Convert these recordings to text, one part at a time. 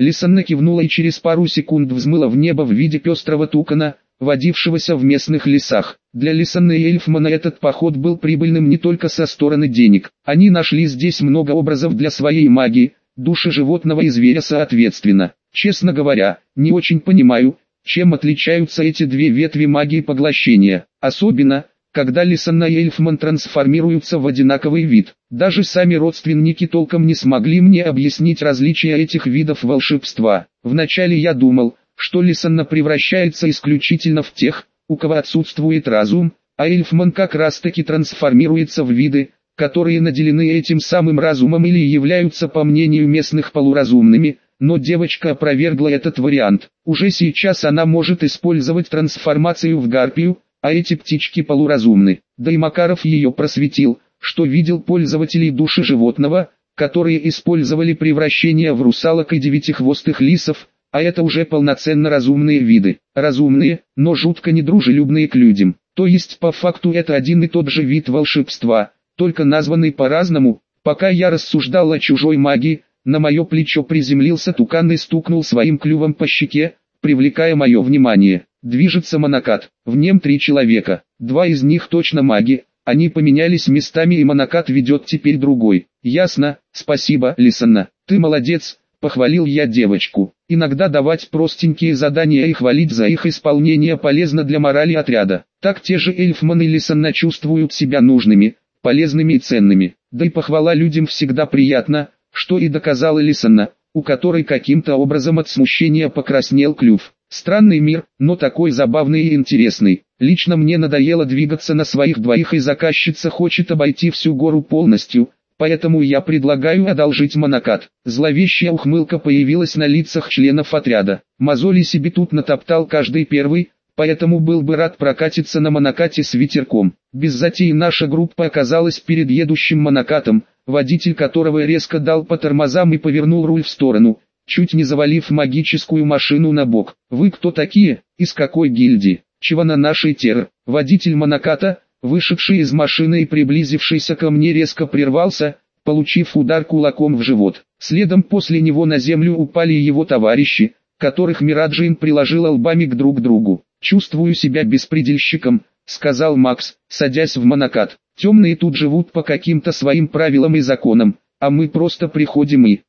Лисанна кивнула и через пару секунд взмыла в небо в виде пестрого тукана, водившегося в местных лесах. Для Лисанны и Эльфмана этот поход был прибыльным не только со стороны денег. Они нашли здесь много образов для своей магии, души животного и зверя соответственно. Честно говоря, не очень понимаю, чем отличаются эти две ветви магии поглощения, особенно, когда Лисанна и Эльфман трансформируются в одинаковый вид. Даже сами родственники толком не смогли мне объяснить различия этих видов волшебства. Вначале я думал, что Лисанна превращается исключительно в тех, у кого отсутствует разум, а Эльфман как раз таки трансформируется в виды, которые наделены этим самым разумом или являются по мнению местных полуразумными, но девочка опровергла этот вариант. Уже сейчас она может использовать трансформацию в гарпию, а эти птички полуразумны. Да и Макаров ее просветил, что видел пользователей души животного, которые использовали превращение в русалок и девятихвостых лисов, а это уже полноценно разумные виды. Разумные, но жутко недружелюбные к людям. То есть по факту это один и тот же вид волшебства, только названный по-разному. Пока я рассуждал о чужой магии, на мое плечо приземлился тукан и стукнул своим клювом по щеке, привлекая мое внимание. Движется монокат, в нем 3 человека, 2 из них точно маги, они поменялись местами и монокат ведет теперь другой. Ясно, спасибо, Лисанна, ты молодец, похвалил я девочку. Иногда давать простенькие задания и хвалить за их исполнение полезно для морали отряда. Так те же Эльфман и Лисанна чувствуют себя нужными, полезными и ценными. Да и похвала людям всегда приятна, что и доказала Лисанна, у которой каким-то образом от смущения покраснел клюв. Странный мир, но такой забавный и интересный. Лично мне надоело двигаться на своих двоих и заказчица хочет обойти всю гору полностью, поэтому я предлагаю одолжить монокат. Зловещая ухмылка появилась на лицах членов отряда. Мозоли себе тут натоптал каждый первый, поэтому был бы рад прокатиться на монокате с ветерком. Без затеи наша группа оказалась перед едущим монокатом, водитель которого резко дал по тормозам и повернул руль в сторону, чуть не завалив магическую машину на бок. «Вы кто такие? Из какой гильдии? Чего на нашей терр?» Водитель моноката, вышедший из машины и приблизившийся ко мне резко прервался, получив удар кулаком в живот. Следом после него на землю упали его товарищи, которых Мираджин приложила лбами к друг другу. «Чувствую себя беспредельщиком», — сказал Макс, садясь в монокат. «Темные тут живут по каким-то своим правилам и законам, а мы просто приходим и...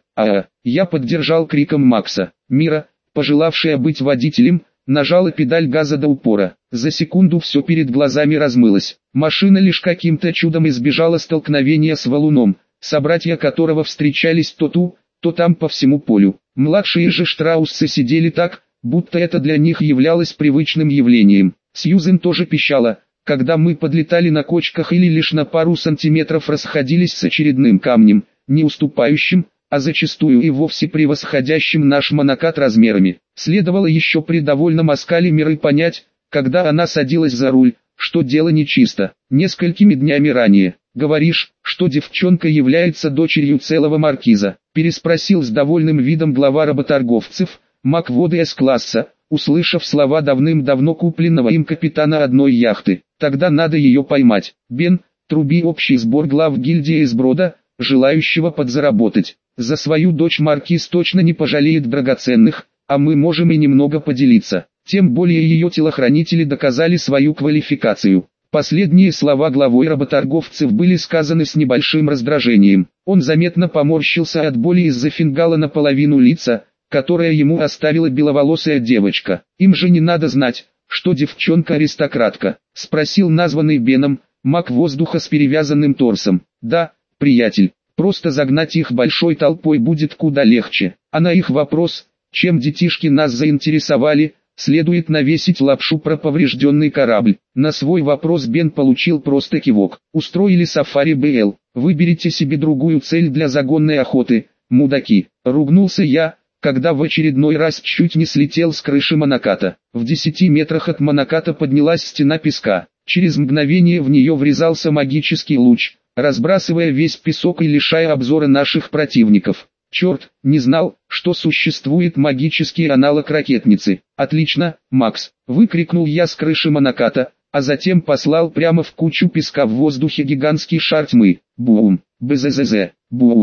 Я поддержал криком Макса. Мира, пожелавшая быть водителем, нажала педаль газа до упора. За секунду все перед глазами размылось. Машина лишь каким-то чудом избежала столкновения с валуном, собратья которого встречались то тут, то там по всему полю. Младшие же штрауссы сидели так, будто это для них являлось привычным явлением. Сьюзен тоже пищала, когда мы подлетали на кочках или лишь на пару сантиметров расходились с очередным камнем, не уступающим, а зачастую и вовсе превосходящим наш монокат размерами. Следовало еще при довольном оскале Миры понять, когда она садилась за руль, что дело нечисто. Несколькими днями ранее, говоришь, что девчонка является дочерью целого маркиза, переспросил с довольным видом глава работорговцев, маг воды С-класса, услышав слова давным-давно купленного им капитана одной яхты. Тогда надо ее поймать. Бен, труби общий сбор глав гильдии из Брода, желающего подзаработать. За свою дочь маркиз точно не пожалеет драгоценных, а мы можем и немного поделиться. Тем более ее телохранители доказали свою квалификацию. Последние слова главой работорговцев были сказаны с небольшим раздражением. Он заметно поморщился от боли из-за фингала наполовину лица, которое ему оставила беловолосая девочка. Им же не надо знать, что девчонка аристократка, спросил названный Беном, маг воздуха с перевязанным торсом. Да, приятель, просто загнать их большой толпой будет куда легче. А на их вопрос, чем детишки нас заинтересовали, следует навесить лапшу про поврежденный корабль. На свой вопрос Бен получил просто кивок. Устроили сафари БЛ. Выберите себе другую цель для загонной охоты, мудаки. Ругнулся я, когда в очередной раз чуть не слетел с крыши моноката. В 10 метрах от моноката поднялась стена песка. Через мгновение в нее врезался магический луч, разбрасывая весь песок и лишая обзора наших противников. Черт, не знал, что существует магический аналог ракетницы. Отлично, Макс, выкрикнул я с крыши моноката, а затем послал прямо в кучу песка в воздухе гигантский шар тьмы. Бум, бззз, бум.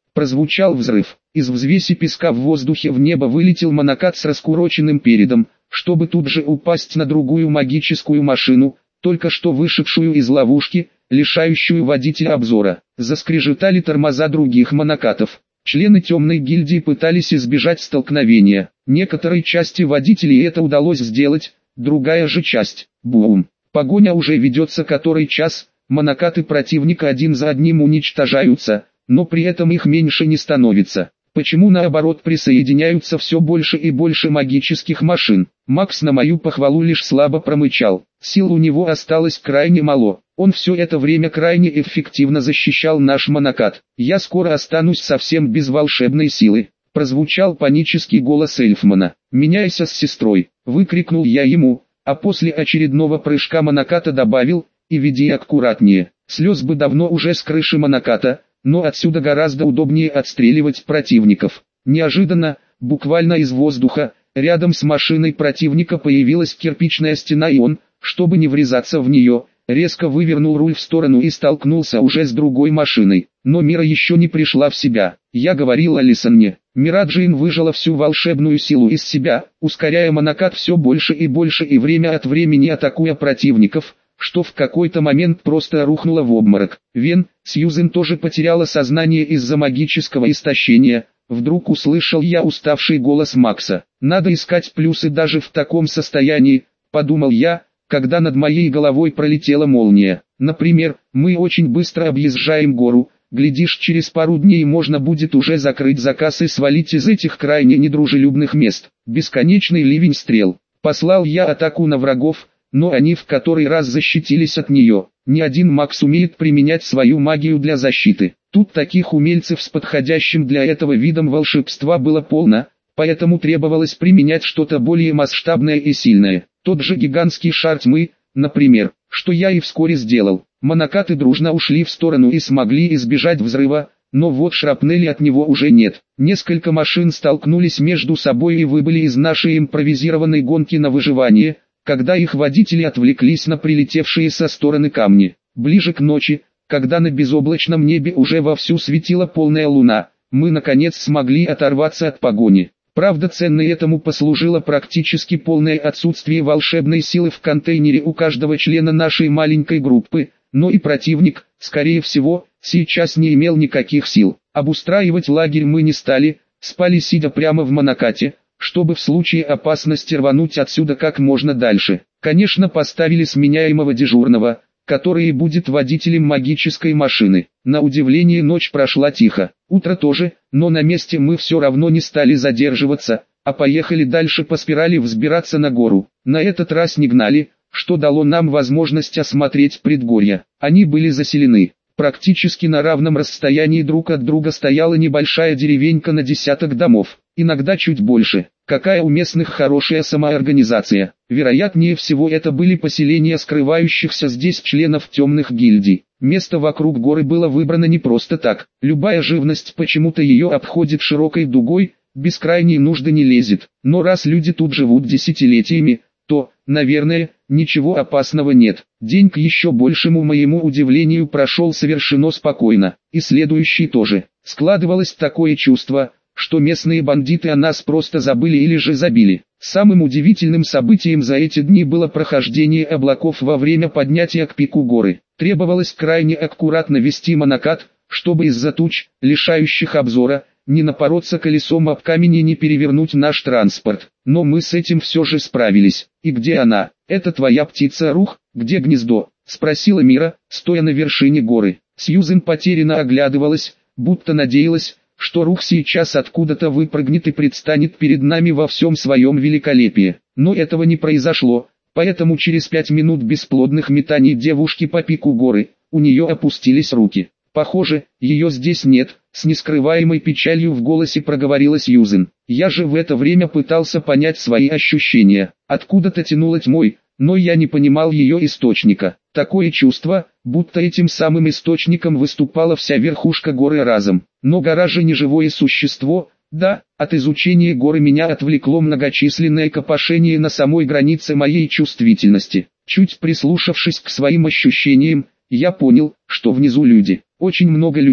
Прозвучал взрыв. Из взвеси песка в воздухе в небо вылетел монокат с раскуроченным передом, чтобы тут же упасть на другую магическую машину, только что вышедшую из ловушки, лишающую водителя обзора. Заскрежетали тормоза других монокатов. Члены темной гильдии пытались избежать столкновения. Некоторой части водителей это удалось сделать, другая же часть. Бум! Погоня уже ведется который час, монокаты противника один за одним уничтожаются, но при этом их меньше не становится. Почему наоборот присоединяются все больше и больше магических машин? Макс на мою похвалу лишь слабо промычал. Сил у него осталось крайне мало. Он все это время крайне эффективно защищал наш монокат. «Я скоро останусь совсем без волшебной силы», — прозвучал панический голос Эльфмана. «Меняйся с сестрой», — выкрикнул я ему, а после очередного прыжка моноката добавил: «И веди аккуратнее». Слез бы давно уже с крыши моноката, но отсюда гораздо удобнее отстреливать противников. Неожиданно, буквально из воздуха, рядом с машиной противника появилась кирпичная стена, и он, чтобы не врезаться в нее, резко вывернул руль в сторону и столкнулся уже с другой машиной. Но Мира еще не пришла в себя. Я говорил Алисонне. Мираджин выжила всю волшебную силу из себя, ускоряя монокат все больше и время от времени атакуя противников, что в какой-то момент просто рухнула в обморок. Сьюзен тоже потеряла сознание из-за магического истощения. Вдруг услышал я уставший голос Макса. «Надо искать плюсы даже в таком состоянии», — подумал я, когда над моей головой пролетела молния. «Например, мы очень быстро объезжаем гору, глядишь, через пару дней можно будет уже закрыть заказ и свалить из этих крайне недружелюбных мест». Бесконечный ливень стрел. Послал я атаку на врагов, но они в который раз защитились от нее. Ни один маг сумеет применять свою магию для защиты. Тут таких умельцев с подходящим для этого видом волшебства было полно, поэтому требовалось применять что-то более масштабное и сильное. Тот же гигантский шар тьмы, например, что я и вскоре сделал. Монокаты дружно ушли в сторону и смогли избежать взрыва, но вот шрапнели от него уже нет. Несколько машин столкнулись между собой и выбыли из нашей импровизированной гонки на выживание, когда их водители отвлеклись на прилетевшие со стороны камни. Ближе к ночи, когда на безоблачном небе уже вовсю светила полная луна, мы наконец смогли оторваться от погони. Правда, ценной этому послужило практически полное отсутствие волшебной силы в контейнере у каждого члена нашей маленькой группы, но и противник, скорее всего, сейчас не имел никаких сил. Обустраивать лагерь мы не стали, спали сидя прямо в монокате, чтобы в случае опасности рвануть отсюда как можно дальше. Конечно, поставили сменяемого дежурного, который будет водителем магической машины. На удивление ночь прошла тихо, утро тоже, но на месте мы все равно не стали задерживаться, а поехали дальше по спирали взбираться на гору. На этот раз не гнали, что дало нам возможность осмотреть предгорья. Они были заселены. Практически на равном расстоянии друг от друга стояла небольшая деревенька на десяток домов, иногда чуть больше. Какая у местных хорошая самоорганизация. Вероятнее всего это были поселения скрывающихся здесь членов темных гильдий. Место вокруг горы было выбрано не просто так. Любая живность почему-то ее обходит широкой дугой, без крайней нужды не лезет. Но раз люди тут живут десятилетиями, то, наверное, ничего опасного нет. День к еще большему моему удивлению прошел совершенно спокойно. И следующий тоже. Складывалось такое чувство, что местные бандиты о нас просто забыли или же забили. Самым удивительным событием за эти дни было прохождение облаков во время поднятия к пику горы. Требовалось крайне аккуратно вести монокат, чтобы из-за туч, лишающих обзора, не напороться колесом об камень и не перевернуть наш транспорт. Но мы с этим все же справились. «И где она? Это твоя птица, Рух? Где гнездо?» — спросила Мира, стоя на вершине горы. Сьюзен потерянно оглядывалась, будто надеялась, что Рух сейчас откуда-то выпрыгнет и предстанет перед нами во всем своем великолепии. Но этого не произошло, поэтому через 5 минут бесплодных метаний девушки по пику горы, у нее опустились руки. «Похоже, ее здесь нет», — с нескрываемой печалью в голосе проговорила Сьюзен. Я же в это время пытался понять свои ощущения. Откуда-то тянуло тьмой, но я не понимал ее источника. Такое чувство, будто этим самым источником выступала вся верхушка горы разом. Но гора же не живое существо. Да, от изучения горы меня отвлекло многочисленное копошение на самой границе моей чувствительности. Чуть прислушавшись к своим ощущениям, я понял, что внизу люди. Очень много людей,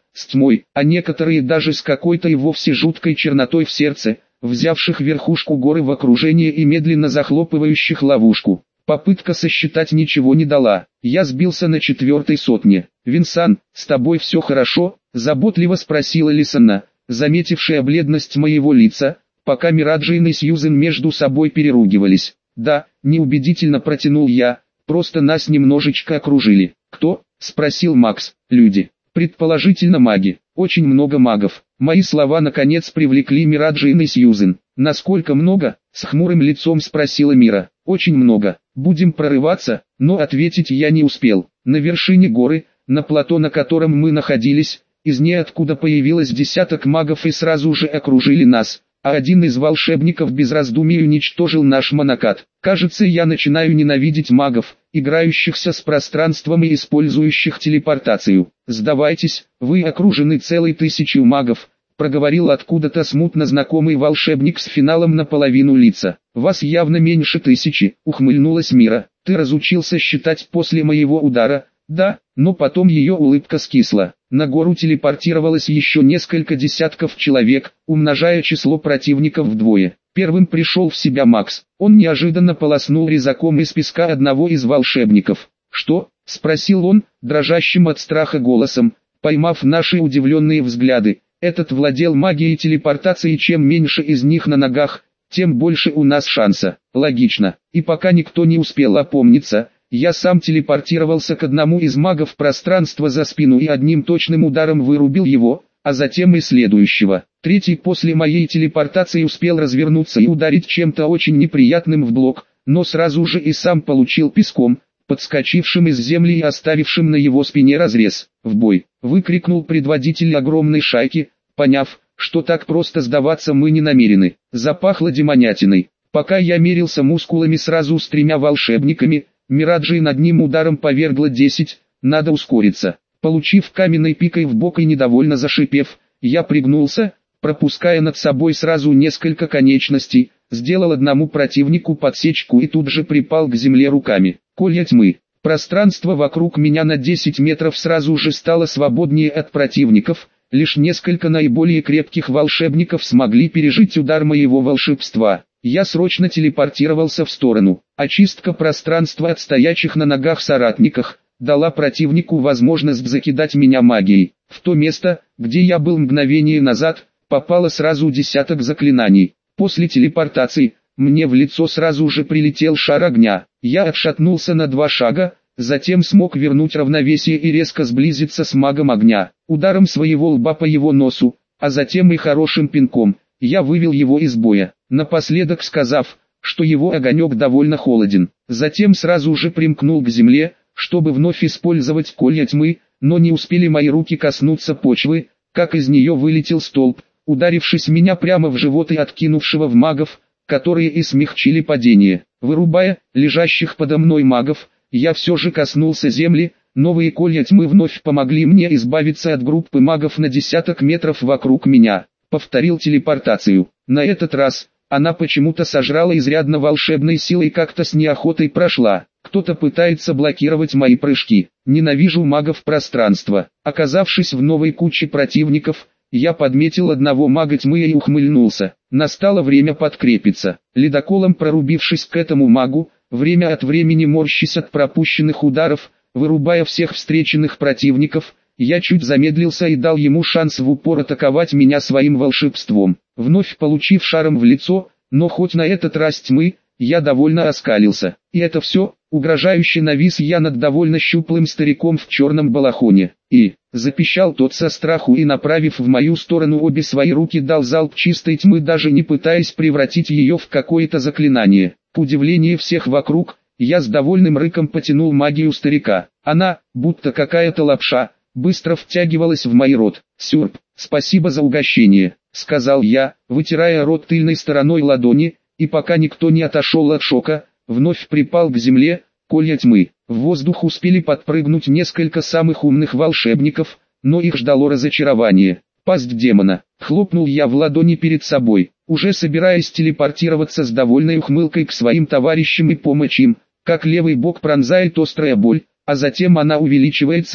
с тьмой, а некоторые даже с какой-то и вовсе жуткой чернотой в сердце, взявших верхушку горы в окружение и медленно захлопывающих ловушку. Попытка сосчитать ничего не дала. Я сбился на 4-й сотне. «Винсан, с тобой все хорошо?» – заботливо спросила Лисанна, заметившая бледность моего лица, пока Мираджин и Сьюзен между собой переругивались. «Да», – неубедительно протянул я, – «просто нас немножечко окружили». «Кто?» – спросил Макс. «Люди. Предположительно маги. Очень много магов». Мои слова наконец привлекли Мираджин и Сьюзен. «Насколько много?» – с хмурым лицом спросила Мира. «Очень много. Будем прорываться?» Но ответить я не успел. На вершине горы, на плато, на котором мы находились, из ниоткуда появилось десяток магов и сразу же окружили нас, а один из волшебников без раздумий уничтожил наш монокат. Кажется, я начинаю ненавидеть магов, играющихся с пространством и использующих телепортацию. «Сдавайтесь, вы окружены целой 1000 магов», проговорил откуда-то смутно знакомый волшебник с финалом наполовину лица. «Вас явно меньше 1000, ухмыльнулась Мира. «Ты разучился считать после моего удара?» «Да», но потом ее улыбка скисла. На гору телепортировалось еще несколько десятков человек, умножая число противников вдвое. Первым пришел в себя Макс. Он неожиданно полоснул резаком из песка одного из волшебников. «Что?» – спросил он, дрожащим от страха голосом, поймав наши удивленные взгляды. «Этот владел магией телепортации, чем меньше из них на ногах, тем больше у нас шанса». Логично. И пока никто не успел опомниться, я сам телепортировался к одному из магов пространства за спину и одним точным ударом вырубил его, а затем и следующего. Третий после моей телепортации успел развернуться и ударить чем-то очень неприятным в блок, но сразу же и сам получил песком, подскочившим из земли и оставившим на его спине разрез. «В бой!» – выкрикнул предводитель огромной шайки, поняв, что так просто сдаваться мы не намерены. Запахло демонятиной. Пока я мерился мускулами сразу с 3 волшебниками, Мираджин одним ударом повергла 10, надо ускориться. Получив каменной пикой в бок и недовольно зашипев, я пригнулся, пропуская над собой сразу несколько конечностей, сделал одному противнику подсечку и тут же припал к земле руками. Колья тьмы. Пространство вокруг меня на 10 метров сразу же стало свободнее от противников, лишь несколько наиболее крепких волшебников смогли пережить удар моего волшебства. Я срочно телепортировался в сторону. Очистка пространства от стоячих на ногах соратников дала противнику возможность закидать меня магией. В то место, где я был мгновение назад, попало сразу десяток заклинаний. После телепортации, мне в лицо сразу же прилетел шар огня. Я отшатнулся на 2 шага, затем смог вернуть равновесие и резко сблизиться с магом огня. Ударом своего лба по его носу, а затем и хорошим пинком, я вывел его из боя, напоследок сказав, что его огонек довольно холоден. Затем сразу же примкнул к земле, чтобы вновь использовать колья тьмы, но не успели мои руки коснуться почвы, как из нее вылетел столб, ударившись меня прямо в живот и откинувшего в магов, которые и смягчили падение. Вырубая лежащих подо мной магов, я все же коснулся земли. Новые колья тьмы вновь помогли мне избавиться от группы магов на десяток метров вокруг меня. Повторил телепортацию. На этот раз она почему-то сожрала изрядно волшебной силой и как-то с неохотой прошла. Кто-то пытается блокировать мои прыжки. Ненавижу магов пространства. Оказавшись в новой куче противников, я подметил одного мага тьмы и ухмыльнулся. Настало время подкрепиться. Ледоколом прорубившись к этому магу, время от времени морщась от пропущенных ударов, вырубая всех встреченных противников, я чуть замедлился и дал ему шанс в упор атаковать меня своим волшебством. Вновь получив шаром в лицо, но хоть на этот раз тьмы, я довольно оскалился. И это все, угрожающе навис я над довольно щуплым стариком в черном балахоне. И, запищал тот со страху и направив в мою сторону обе свои руки дал залп чистой тьмы, даже не пытаясь превратить ее в какое-то заклинание. К удивлению всех вокруг, я с довольным рыком потянул магию старика. Она, будто какая-то лапша, быстро втягивалась в мой рот. «Сюрп, спасибо за угощение», — сказал я, вытирая рот тыльной стороной ладони, и пока никто не отошел от шока, вновь припал к земле. Колья тьмы. В воздух успели подпрыгнуть несколько самых умных волшебников, но их ждало разочарование. «Пасть демона», — хлопнул я в ладони перед собой, уже собираясь телепортироваться с довольной ухмылкой к своим товарищам и помочь им, как левый бок пронзает острая боль, а затем она увеличивается,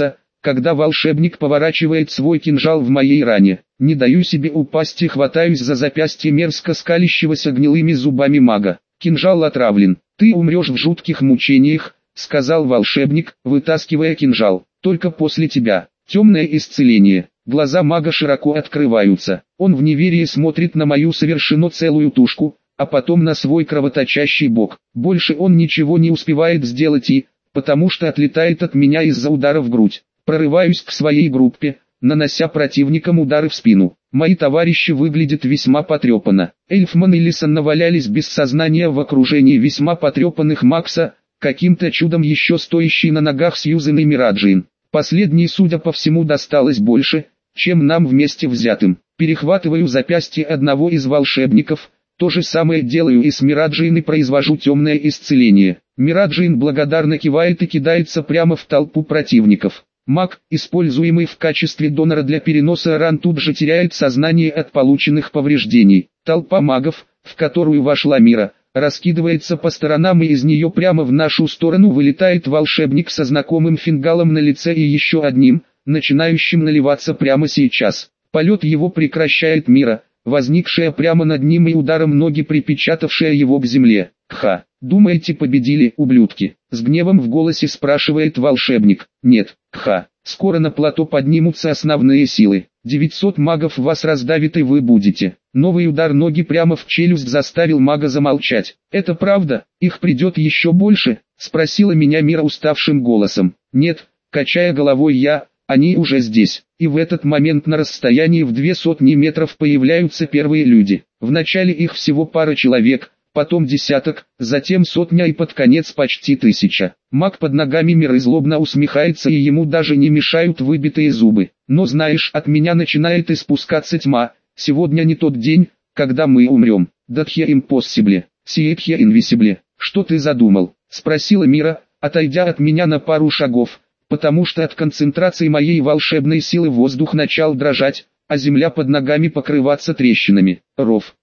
когда волшебник поворачивает свой кинжал в моей ране. Не даю себе упасть и хватаюсь за запястье мерзко скалящегося гнилыми зубами мага. Кинжал отравлен. Ты умрешь в жутких мучениях, сказал волшебник, вытаскивая кинжал. Только после тебя. Темное исцеление. Глаза мага широко открываются. Он в неверии смотрит на мою совершенно целую тушку, а потом на свой кровоточащий бок. Больше он ничего не успевает сделать потому что отлетает от меня из-за удара в грудь. Прорываюсь к своей группе, нанося противникам удары в спину. Мои товарищи выглядят весьма потрепанно. Эльфман и Лисон навалялись без сознания в окружении весьма потрепанных Макса, каким-то чудом еще стоящий на ногах Сьюзен и Мираджин. Последней, судя по всему, досталось больше, чем нам вместе взятым. Перехватываю запястье одного из волшебников, то же самое делаю и с Мираджин и произвожу темное исцеление. Мираджин благодарно кивает и кидается прямо в толпу противников. Маг, используемый в качестве донора для переноса ран, тут же теряет сознание от полученных повреждений. Толпа магов, в которую вошла Мира, раскидывается по сторонам, и из нее прямо в нашу сторону вылетает волшебник со знакомым фингалом на лице и еще одним, начинающим наливаться прямо сейчас. Полет его прекращает Мира, возникшая прямо над ним и ударом ноги припечатавшая его к земле. «Кха, думаете, победили, ублюдки?» С гневом в голосе спрашивает волшебник. «Нет, кха, скоро на плато поднимутся основные силы. 900 магов вас раздавит и вы будете». Новый удар ноги прямо в челюсть заставил мага замолчать. «Это правда? Их придет еще больше?» Спросила меня Мира уставшим голосом. «Нет», качая головой я, «они уже здесь». И в этот момент на расстоянии в 200 метров появляются первые люди. Вначале их всего пара человек, потом десяток, затем сотня и под конец почти 1000. Маг под ногами Миры злобно усмехается, и ему даже не мешают выбитые зубы. «Но знаешь, от меня начинает испускаться тьма. Сегодня не тот день, когда мы умрем. Датхе импоссибле, сиетхе инвисибле». «Что ты задумал?» — спросила Мира, отойдя от меня на пару шагов, потому что от концентрации моей волшебной силы воздух начал дрожать, а земля под ногами покрываться трещинами. «Ров,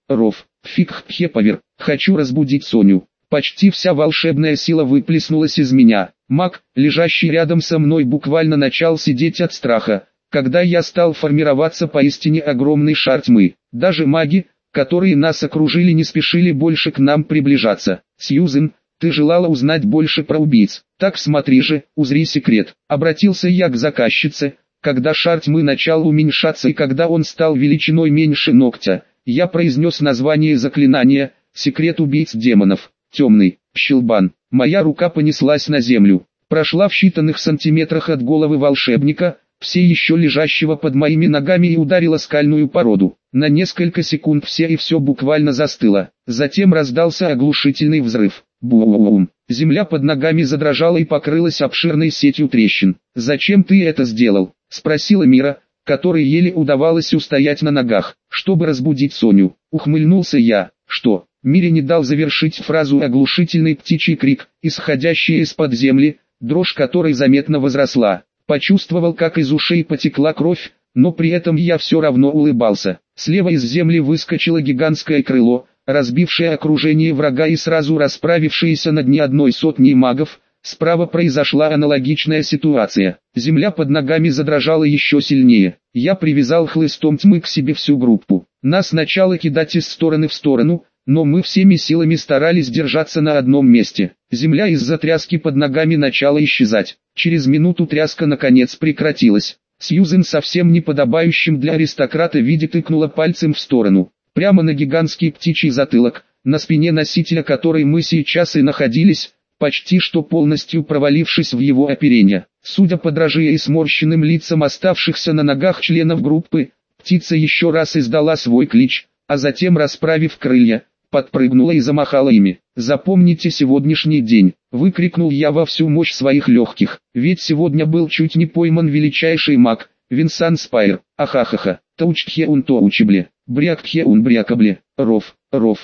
фиг хеповер, хочу разбудить Соню». Почти вся волшебная сила выплеснулась из меня. Маг, лежащий рядом со мной, буквально начал сидеть от страха, когда я стал формироваться поистине огромный шар тьмы. Даже маги, которые нас окружили, не спешили больше к нам приближаться. «Сьюзен, ты желала узнать больше про убийц? Так смотри же, узри секрет». Обратился я к заказчице, когда шар тьмы начал уменьшаться и когда он стал величиной меньше ногтя. Я произнес название заклинания «Секрет убийц демонов». Темный, щелбан. Моя рука понеслась на землю, прошла в считанных сантиметрах от головы волшебника, все еще лежащего под моими ногами, и ударила скальную породу. На несколько секунд все буквально застыло. Затем раздался оглушительный взрыв. Бум! Земля под ногами задрожала и покрылась обширной сетью трещин. «Зачем ты это сделал?» — спросила Мира, которой еле удавалось устоять на ногах. «Чтобы разбудить Соню», — ухмыльнулся я. «Что?» Мире не дал завершить фразу оглушительный птичий крик, исходящий из-под земли, дрожь которой заметно возросла. Почувствовал, как из ушей потекла кровь, но при этом я все равно улыбался. Слева из земли выскочило гигантское крыло, разбившее окружение врага и сразу расправившееся над не одной сотней магов. Справа произошла аналогичная ситуация. Земля под ногами задрожала еще сильнее. Я привязал хлыстом тьмы к себе всю группу. Нас начало кидать из стороны в сторону, но мы всеми силами старались держаться на одном месте. Земля из-за тряски под ногами начала исчезать. Через минуту тряска наконец прекратилась. Сьюзен совсем неподобающим для аристократа виде тыкнула пальцем в сторону. Прямо на гигантский птичий затылок, на спине носителя которой мы сейчас и находились, почти что полностью провалившись в его оперение. Судя по дрожи и сморщенным лицам оставшихся на ногах членов группы, птица еще раз издала свой клич, а затем, расправив крылья, подпрыгнула и замахала ими. «Запомните сегодняшний день!» — выкрикнул я во всю мощь своих легких. Ведь сегодня был чуть не пойман величайший маг, Винсан Спайр. Ахахаха, таучтхе ун тоучебле, бряктхе ун брякабле, ров,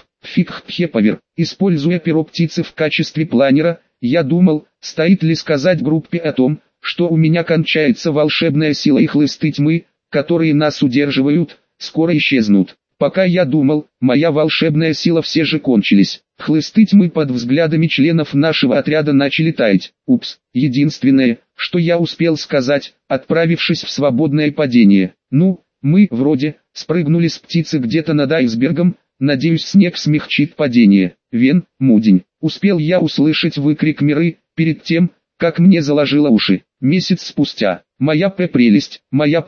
фигтхе повер. Используя перо птицы в качестве планера, я думал, стоит ли сказать группе о том, что у меня кончается волшебная сила и хлысты тьмы, которые нас удерживают, скоро исчезнут. Пока я думал, моя волшебная сила все же кончились. Хлысты тьмы под взглядами членов нашего отряда начали таять. Упс, единственное, что я успел сказать, отправившись в свободное падение. Ну, мы, вроде, спрыгнули с птицы где-то над айсбергом, надеюсь снег смягчит падение. Вен, Мудень. Успел я услышать выкрик Миры, перед тем, как мне заложило уши. Месяц спустя. Моя прелесть,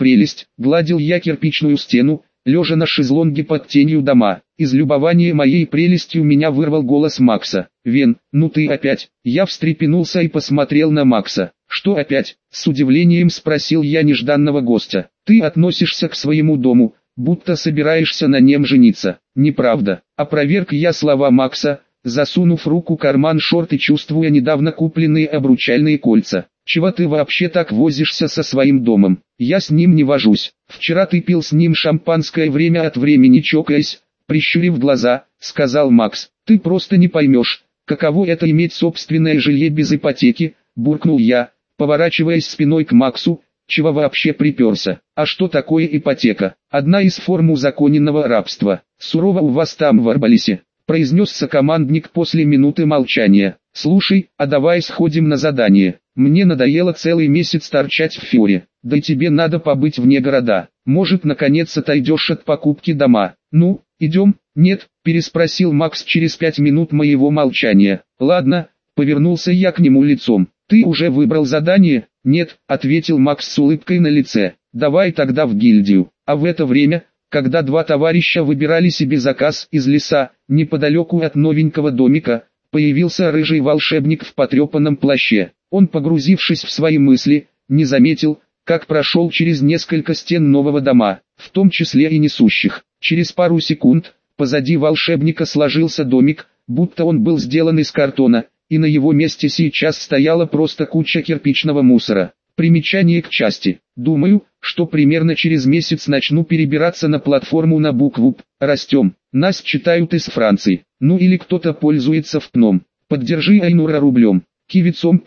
гладил я кирпичную стену, лежа на шезлонге под тенью дома. Из любования моей прелестью меня вырвал голос Макса. «Вен, ну ты опять?» Я встрепенулся и посмотрел на Макса. «Что опять?» С удивлением спросил я нежданного гостя. «Ты относишься к своему дому, будто собираешься на нем жениться». «Неправда». Опроверг я слова Макса, засунув руку в карман шорт и чувствуя недавно купленные обручальные кольца. «Чего ты вообще так возишься со своим домом? Я с ним не вожусь. Вчера ты пил с ним шампанское время от времени чокаясь», прищурив глаза, сказал Макс. «Ты просто не поймешь, каково это иметь собственное жилье без ипотеки», буркнул я, поворачиваясь спиной к Максу. «Чего вообще приперся? А что такое ипотека? Одна из форм узаконенного рабства. Сурово у вас там в Арбалисе», произнес сокомандник после минуты молчания. «Слушай, а давай сходим на задание. Мне надоело целый месяц торчать в Фьоре. Да и тебе надо побыть вне города. Может, наконец отойдешь от покупки дома. Ну, идем?» «Нет», переспросил Макс через 5 минут моего молчания. «Ладно», повернулся я к нему лицом. «Ты уже выбрал задание?» «Нет», ответил Макс с улыбкой на лице. «Давай тогда в гильдию». А в это время, когда два товарища выбирали себе заказ из леса, неподалеку от новенького домика, появился рыжий волшебник в потрепанном плаще. Он, погрузившись в свои мысли, не заметил, как прошел через несколько стен нового дома, в том числе и несущих. Через пару секунд, позади волшебника сложился домик, будто он был сделан из картона, и на его месте сейчас стояла просто куча кирпичного мусора. Примечание к части. Думаю, что примерно через месяц начну перебираться на платформу на букву «П». Растем. Нас читают из Франции. Ну или кто-то пользуется ВПном. Поддержи Айнура рублем. Кивицом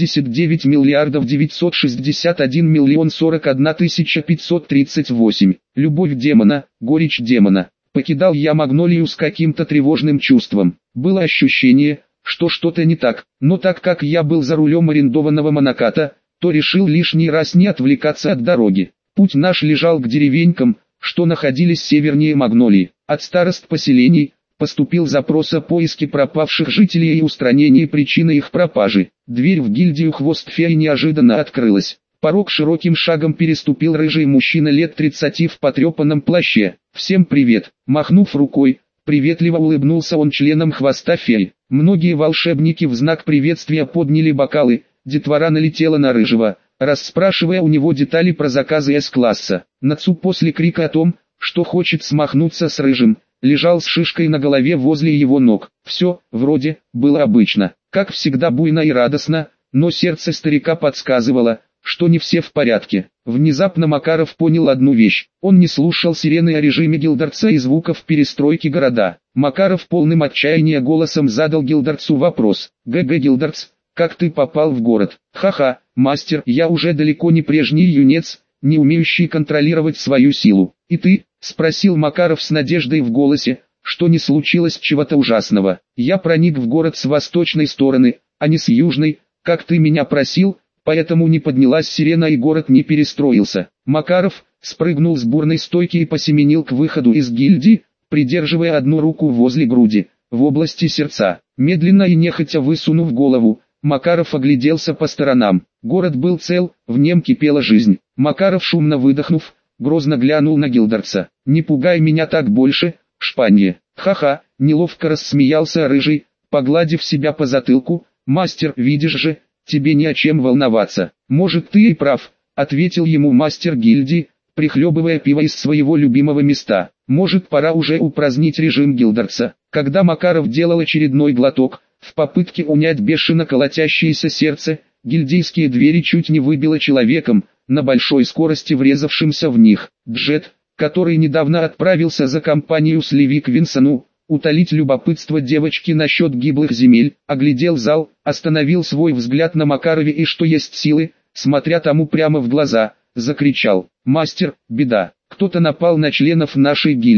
П79 миллиардов 961 миллион 41 тысяча 538. Любовь демона, горечь демона. Покидал я Магнолию с каким-то тревожным чувством. Было ощущение, что что-то не так, но так как я был за рулем арендованного моноката, то решил лишний раз не отвлекаться от дороги. Путь наш лежал к деревенькам, что находились севернее Магнолии. От старост поселений поступил запрос о поиске пропавших жителей и устранении причины их пропажи. Дверь в гильдию Хвост Феи неожиданно открылась. Порог широким шагом переступил рыжий мужчина лет 30 в потрепанном плаще. «Всем привет!» Махнув рукой, приветливо улыбнулся он членам Хвоста Феи. Многие волшебники в знак приветствия подняли бокалы. Детвора налетела на рыжего, расспрашивая у него детали про заказы С-класса. Нацу после крика о том, что хочет смахнуться с рыжим, лежал с шишкой на голове возле его ног. Все, вроде, было обычно, как всегда буйно и радостно, но сердце старика подсказывало, что не все в порядке. Внезапно Макаров понял одну вещь. Он не слушал сирены о режиме Гилдерца и звуков перестройки города. Макаров полным отчаяния голосом задал Гилдерцу вопрос. «ГГ Гилдерц, как ты попал в город?» «Ха-ха, мастер, я уже далеко не прежний юнец, не умеющий контролировать свою силу». «И ты?» — спросил Макаров с надеждой в голосе, что не случилось чего-то ужасного. «Я проник в город с восточной стороны, а не с южной, как ты меня просил, поэтому не поднялась сирена и город не перестроился». Макаров спрыгнул с бурной стойки и посеменил к выходу из гильдии, придерживая одну руку возле груди, в области сердца. Медленно и нехотя высунув голову, Макаров огляделся по сторонам. Город был цел, в нем кипела жизнь. Макаров, шумно выдохнув, грозно глянул на Гилдерца. «Не пугай меня так больше, шпанье». «Ха-ха», неловко рассмеялся рыжий, погладив себя по затылку. «Мастер, видишь же, тебе не о чем волноваться». «Может, ты и прав», — ответил ему мастер гильдии, прихлебывая пиво из своего любимого места. «Может, пора уже упразднить режим Гилдерца». Когда Макаров делал очередной глоток, в попытке унять бешено колотящееся сердце, гильдейские двери чуть не выбило человеком, на большой скорости врезавшимся в них. Джет, который недавно отправился за компанию с Леви Квинсону, утолить любопытство девочки насчет гиблых земель, оглядел зал, остановил свой взгляд на Макарове и, что есть силы, смотря тому прямо в глаза, закричал: «Мастер, беда! Кто-то напал на членов нашей гильдии».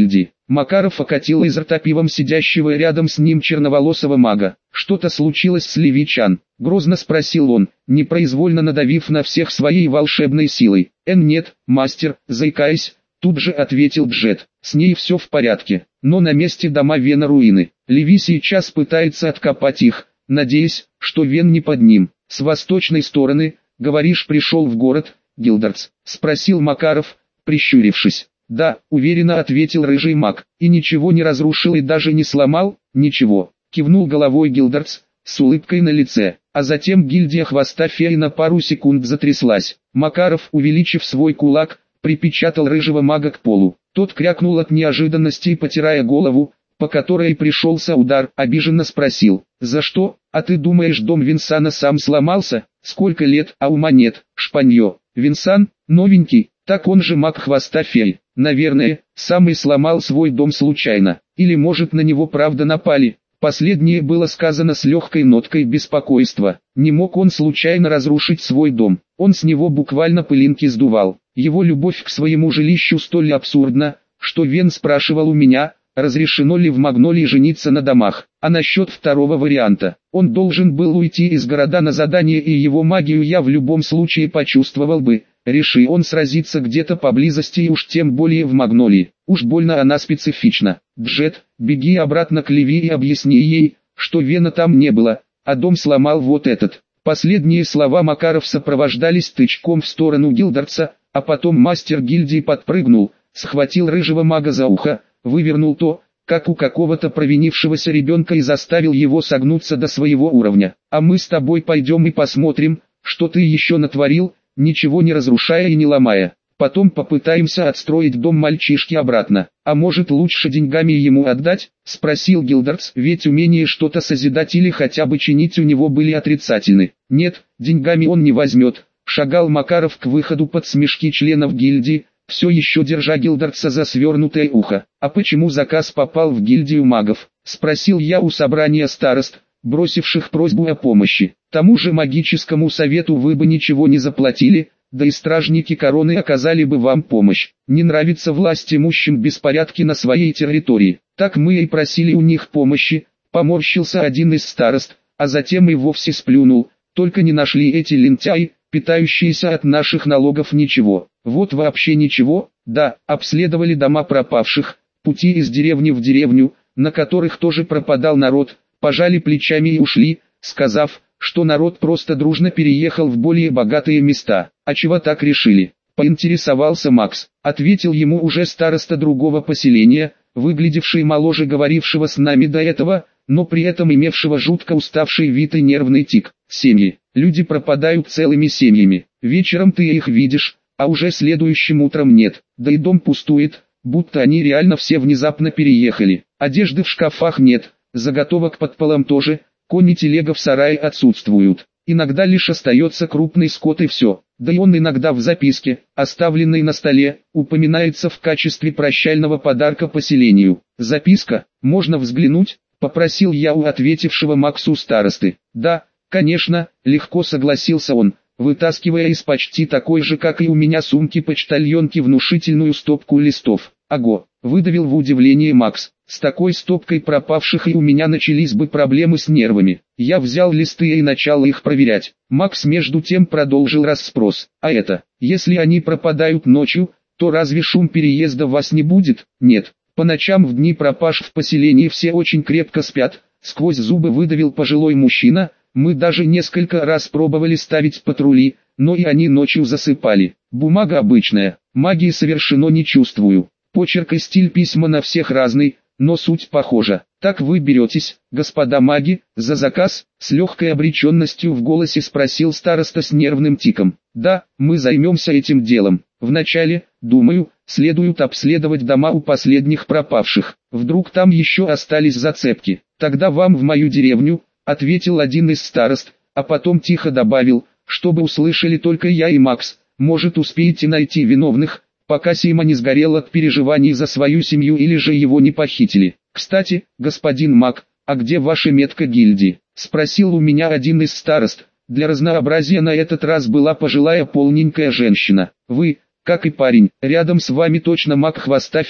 Макаров окатил из рта пивом сидящего рядом с ним черноволосого мага. «Что-то случилось с Левичан?» — грозно спросил он, непроизвольно надавив на всех своей волшебной силой. «Нет, мастер», — заикаясь, тут же ответил Джет. «С ней все в порядке, но на месте дома Вена руины. Леви сейчас пытается откопать их, надеясь, что Вен не под ним. С восточной стороны, говоришь, пришел в город, Гилдардс?» — спросил Макаров, прищурившись. «Да», — уверенно ответил рыжий маг. «И ничего не разрушил и даже не сломал?» «Ничего», — кивнул головой Гилдардс, с улыбкой на лице. А затем гильдия хвоста феи на пару секунд затряслась. Макаров, увеличив свой кулак, припечатал рыжего мага к полу. Тот крякнул от неожиданности и, потирая голову, по которой пришелся удар, обиженно спросил: «За что? А ты думаешь, дом Винсана сам сломался? Сколько лет, а ума нет, шпанье. Винсан, новенький, так он же маг хвоста феи. Наверное, сам и сломал свой дом случайно. Или может на него правда напали». Последнее было сказано с легкой ноткой беспокойства. Не мог он случайно разрушить свой дом. Он с него буквально пылинки сдувал. Его любовь к своему жилищу столь абсурдна, что Вен спрашивал у меня, разрешено ли в Магнолии жениться на домах. А насчет второго варианта, он должен был уйти из города на задание, и его магию я в любом случае почувствовал бы. Реши он сразиться где-то поблизости и уж тем более в Магнолии. Уж больно она специфична. Джет, беги обратно к Леви и объясни ей, что Вена там не было, а дом сломал вот этот. Последние слова Макаров сопровождались тычком в сторону Гилдардса, а потом мастер гильдии подпрыгнул, схватил рыжего мага за ухо, вывернул то, как у какого-то провинившегося ребенка, и заставил его согнуться до своего уровня. «А мы с тобой пойдем и посмотрим, что ты еще натворил, ничего не разрушая и не ломая. Потом попытаемся отстроить дом мальчишки обратно. А может, лучше деньгами ему отдать?» — спросил Гилдардс, ведь умение что-то созидать или хотя бы чинить у него были отрицательны. «Нет, деньгами он не возьмет», — шагал Макаров к выходу под смешки членов гильдии, все еще держа Гилдардса за свернутое ухо. «А почему заказ попал в гильдию магов?» — спросил я у собрания старост, бросивших просьбу о помощи. «Тому же магическому совету вы бы ничего не заплатили, да и стражники короны оказали бы вам помощь. Не нравится власть имущим беспорядки на своей территории. Так мы и просили у них помощи», — поморщился один из старост, а затем и вовсе сплюнул. «Только не нашли эти лентяи, питающиеся от наших налогов, ничего. Вот вообще ничего. Да, обследовали дома пропавших, пути из деревни в деревню, на которых тоже пропадал народ, пожали плечами и ушли, сказав, что народ просто дружно переехал в более богатые места». «А чего так решили?» — поинтересовался Макс. Ответил ему уже староста другого поселения, выглядевший моложе говорившего с нами до этого, но при этом имевшего жутко уставший вид и нервный тик. «Семьи. Люди пропадают целыми семьями. Вечером ты их видишь, а уже следующим утром нет. Да и дом пустует, будто они реально все внезапно переехали. Одежды в шкафах нет, заготовок под полом тоже, кони, телега в сарае отсутствуют. Иногда лишь остается крупный скот и все. Да и он иногда в записке, оставленной на столе, упоминается в качестве прощального подарка поселению. Записка, можно взглянуть?» — попросил я у ответившего Максу старосты. «Да, конечно», — легко согласился он, вытаскивая из почти такой же, как и у меня, сумки-почтальонки внушительную стопку листов. «Ого», — выдавил в удивлении Макс, — «с такой стопкой пропавших и у меня начались бы проблемы с нервами». Я взял листы и начал их проверять. Макс между тем продолжил расспрос. «А это, если они пропадают ночью, то разве шум переезда вас не будет?» «Нет, по ночам в дни пропаж в поселении все очень крепко спят», — сквозь зубы выдавил пожилой мужчина. «Мы даже несколько раз пробовали ставить патрули, но и они ночью засыпали. Бумага обычная, магии совершенно не чувствую. Почерк и стиль письма на всех разный, но суть похожа. Так вы беретесь, господа маги, за заказ?» — с легкой обреченностью в голосе спросил староста с нервным тиком. «Да, мы займемся этим делом. Вначале, думаю, следует обследовать дома у последних пропавших. Вдруг там еще остались зацепки. Тогда вам в мою деревню», — ответил один из старост, а потом тихо добавил, чтобы услышали только я и Макс. «Может, успеете найти виновных, пока Сима не сгорел от переживаний за свою семью или же его не похитили. Кстати, господин Мак, а где ваша метка гильдии?» — спросил у меня один из старост. Для разнообразия на этот раз была пожилая полненькая женщина. «Вы, как и парень, рядом с вами точно маг хвоста феи»,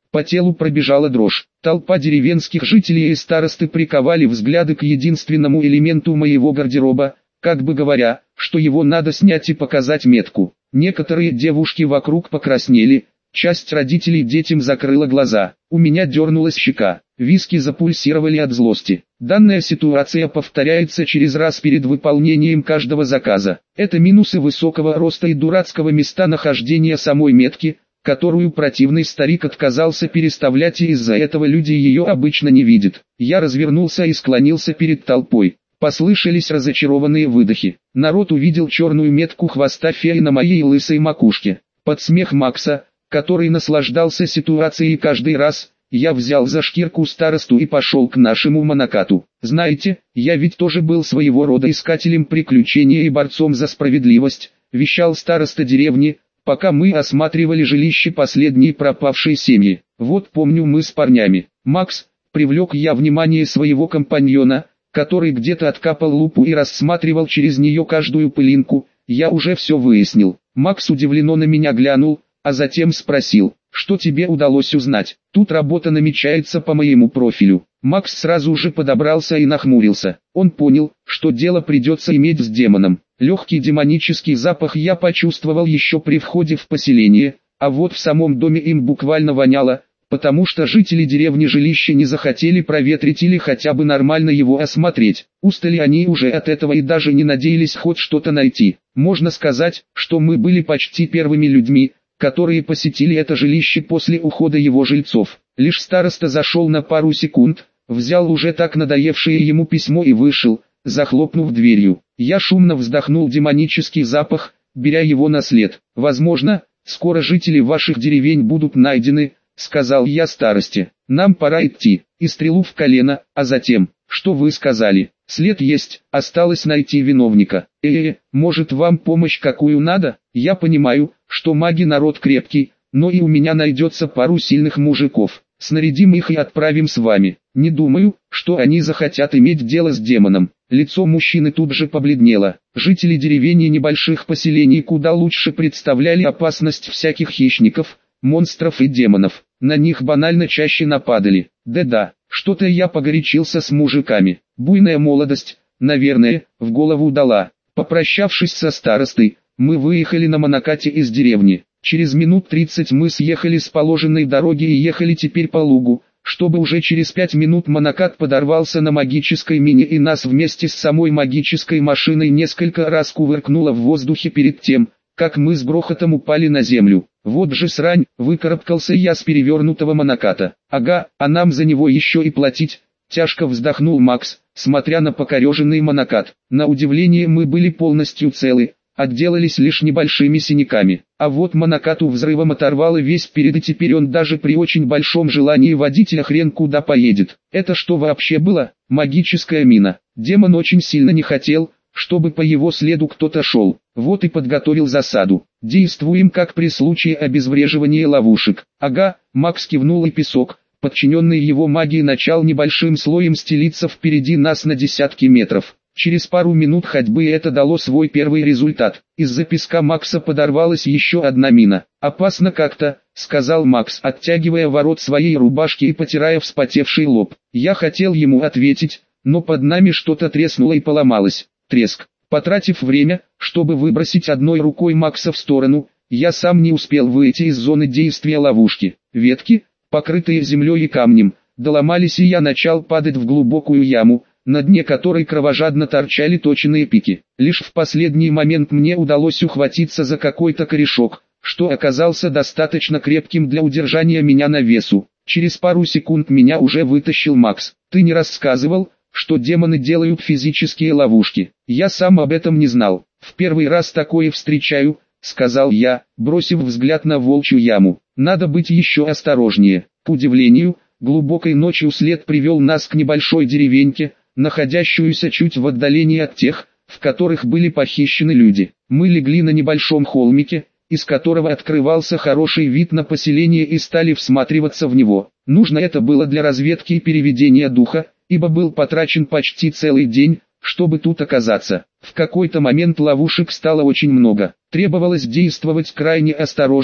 По телу пробежала дрожь. Толпа деревенских жителей и старосты приковали взгляды к единственному элементу моего гардероба, как бы говоря, что его надо снять и показать метку. Некоторые девушки вокруг покраснели, часть родителей детям закрыла глаза. У меня дернулась щека, виски запульсировали от злости. Данная ситуация повторяется через раз перед выполнением каждого заказа. Это минусы высокого роста и дурацкого местонахождения самой метки, которую противный старик отказался переставлять, и из-за этого люди ее обычно не видят. Я развернулся и склонился перед толпой. Послышались разочарованные выдохи. Народ увидел черную метку хвоста феи на моей лысой макушке. Под смех Макса, который наслаждался ситуацией каждый раз, я взял за шкирку старосту и пошел к нашему монокату. Знаете, я ведь тоже был своего рода искателем приключений и борцом за справедливость, вещал староста деревни, пока мы осматривали жилище последней пропавшей семьи. Вот помню мы с парнями. Макс, привлек я внимание своего компаньона, который где-то откапал лупу и рассматривал через нее каждую пылинку. Я уже все выяснил. Макс удивленно на меня глянул, а затем спросил, что тебе удалось узнать. Тут работа намечается по моему профилю. Макс сразу же подобрался и нахмурился. Он понял, что дело придется иметь с демоном. Легкий демонический запах я почувствовал еще при входе в поселение, а вот в самом доме им буквально воняло, потому что жители деревни жилища не захотели проветрить или хотя бы нормально его осмотреть. Устали они уже от этого и даже не надеялись хоть что-то найти. Можно сказать, что мы были почти первыми людьми, которые посетили это жилище после ухода его жильцов. Лишь староста зашел на пару секунд, взял уже так надоевшее ему письмо и вышел, захлопнув дверью. Я шумно вздохнул демонический запах, беря его на след. «Возможно, скоро жители ваших деревень будут найдены», — сказал я старосте. «Нам пора идти». И стрелу в колено, а затем, «Что вы сказали? След есть, осталось найти виновника. Может вам помощь какую надо? Я понимаю, что маги народ крепкий, но и у меня найдется пару сильных мужиков. Снарядим их и отправим с вами. Не думаю, что они захотят иметь дело с демоном». Лицо мужчины тут же побледнело. Жители деревень и небольших поселений куда лучше представляли опасность всяких хищников, монстров и демонов. На них банально чаще нападали. Да-да, что-то я погорячился с мужиками. Буйная молодость, наверное, в голову дала. Попрощавшись со старостой, мы выехали на монокате из деревни. Через минут 30 мы съехали с положенной дороги и ехали теперь по лугу, чтобы уже через 5 минут монокат подорвался на магической мине и нас вместе с самой магической машиной несколько раз кувыркнуло в воздухе перед тем, как мы с грохотом упали на землю. Вот же срань, выкарабкался я с перевернутого моноката. Ага, а нам за него еще и платить. Тяжко вздохнул Макс, смотря на покореженный монокат. На удивление мы были полностью целы, отделались лишь небольшими синяками. А вот монокату взрывом оторвало весь перед, и теперь он даже при очень большом желании водителя хрен куда поедет. Это что вообще было? Магическая мина. Демон очень сильно не хотел, чтобы по его следу кто-то шел. Вот и подготовил засаду. Действуем как при случае обезвреживания ловушек. Ага, Макс кивнул, и песок, подчиненный его магии, начал небольшим слоем стелиться впереди нас на десятки метров. Через пару минут ходьбы это дало свой первый результат. Из-за песка Макса подорвалась еще одна мина. «Опасно как-то», — сказал Макс, оттягивая ворот своей рубашки и потирая вспотевший лоб. Я хотел ему ответить, но под нами что-то треснуло и поломалось. Треск. Потратив время, чтобы выбросить одной рукой Макса в сторону, я сам не успел выйти из зоны действия ловушки. Ветки, покрытые землей и камнем, доломались, и я начал падать в глубокую яму, на дне которой кровожадно торчали точенные пики. Лишь в последний момент мне удалось ухватиться за какой-то корешок, что оказался достаточно крепким для удержания меня на весу. Через пару секунд меня уже вытащил Макс. «Ты не рассказывал, что демоны делают физические ловушки?» «Я сам об этом не знал. В первый раз такое встречаю», — сказал я, бросив взгляд на волчью яму. «Надо быть еще осторожнее». К удивлению, глубокой ночью след привел нас к небольшой деревеньке, находящуюся чуть в отдалении от тех, в которых были похищены люди. Мы легли на небольшом холмике, из которого открывался хороший вид на поселение, и стали всматриваться в него. Нужно это было для разведки и переведения духа, ибо был потрачен почти целый день, чтобы тут оказаться. В какой-то момент ловушек стало очень много. Требовалось действовать крайне осторожно,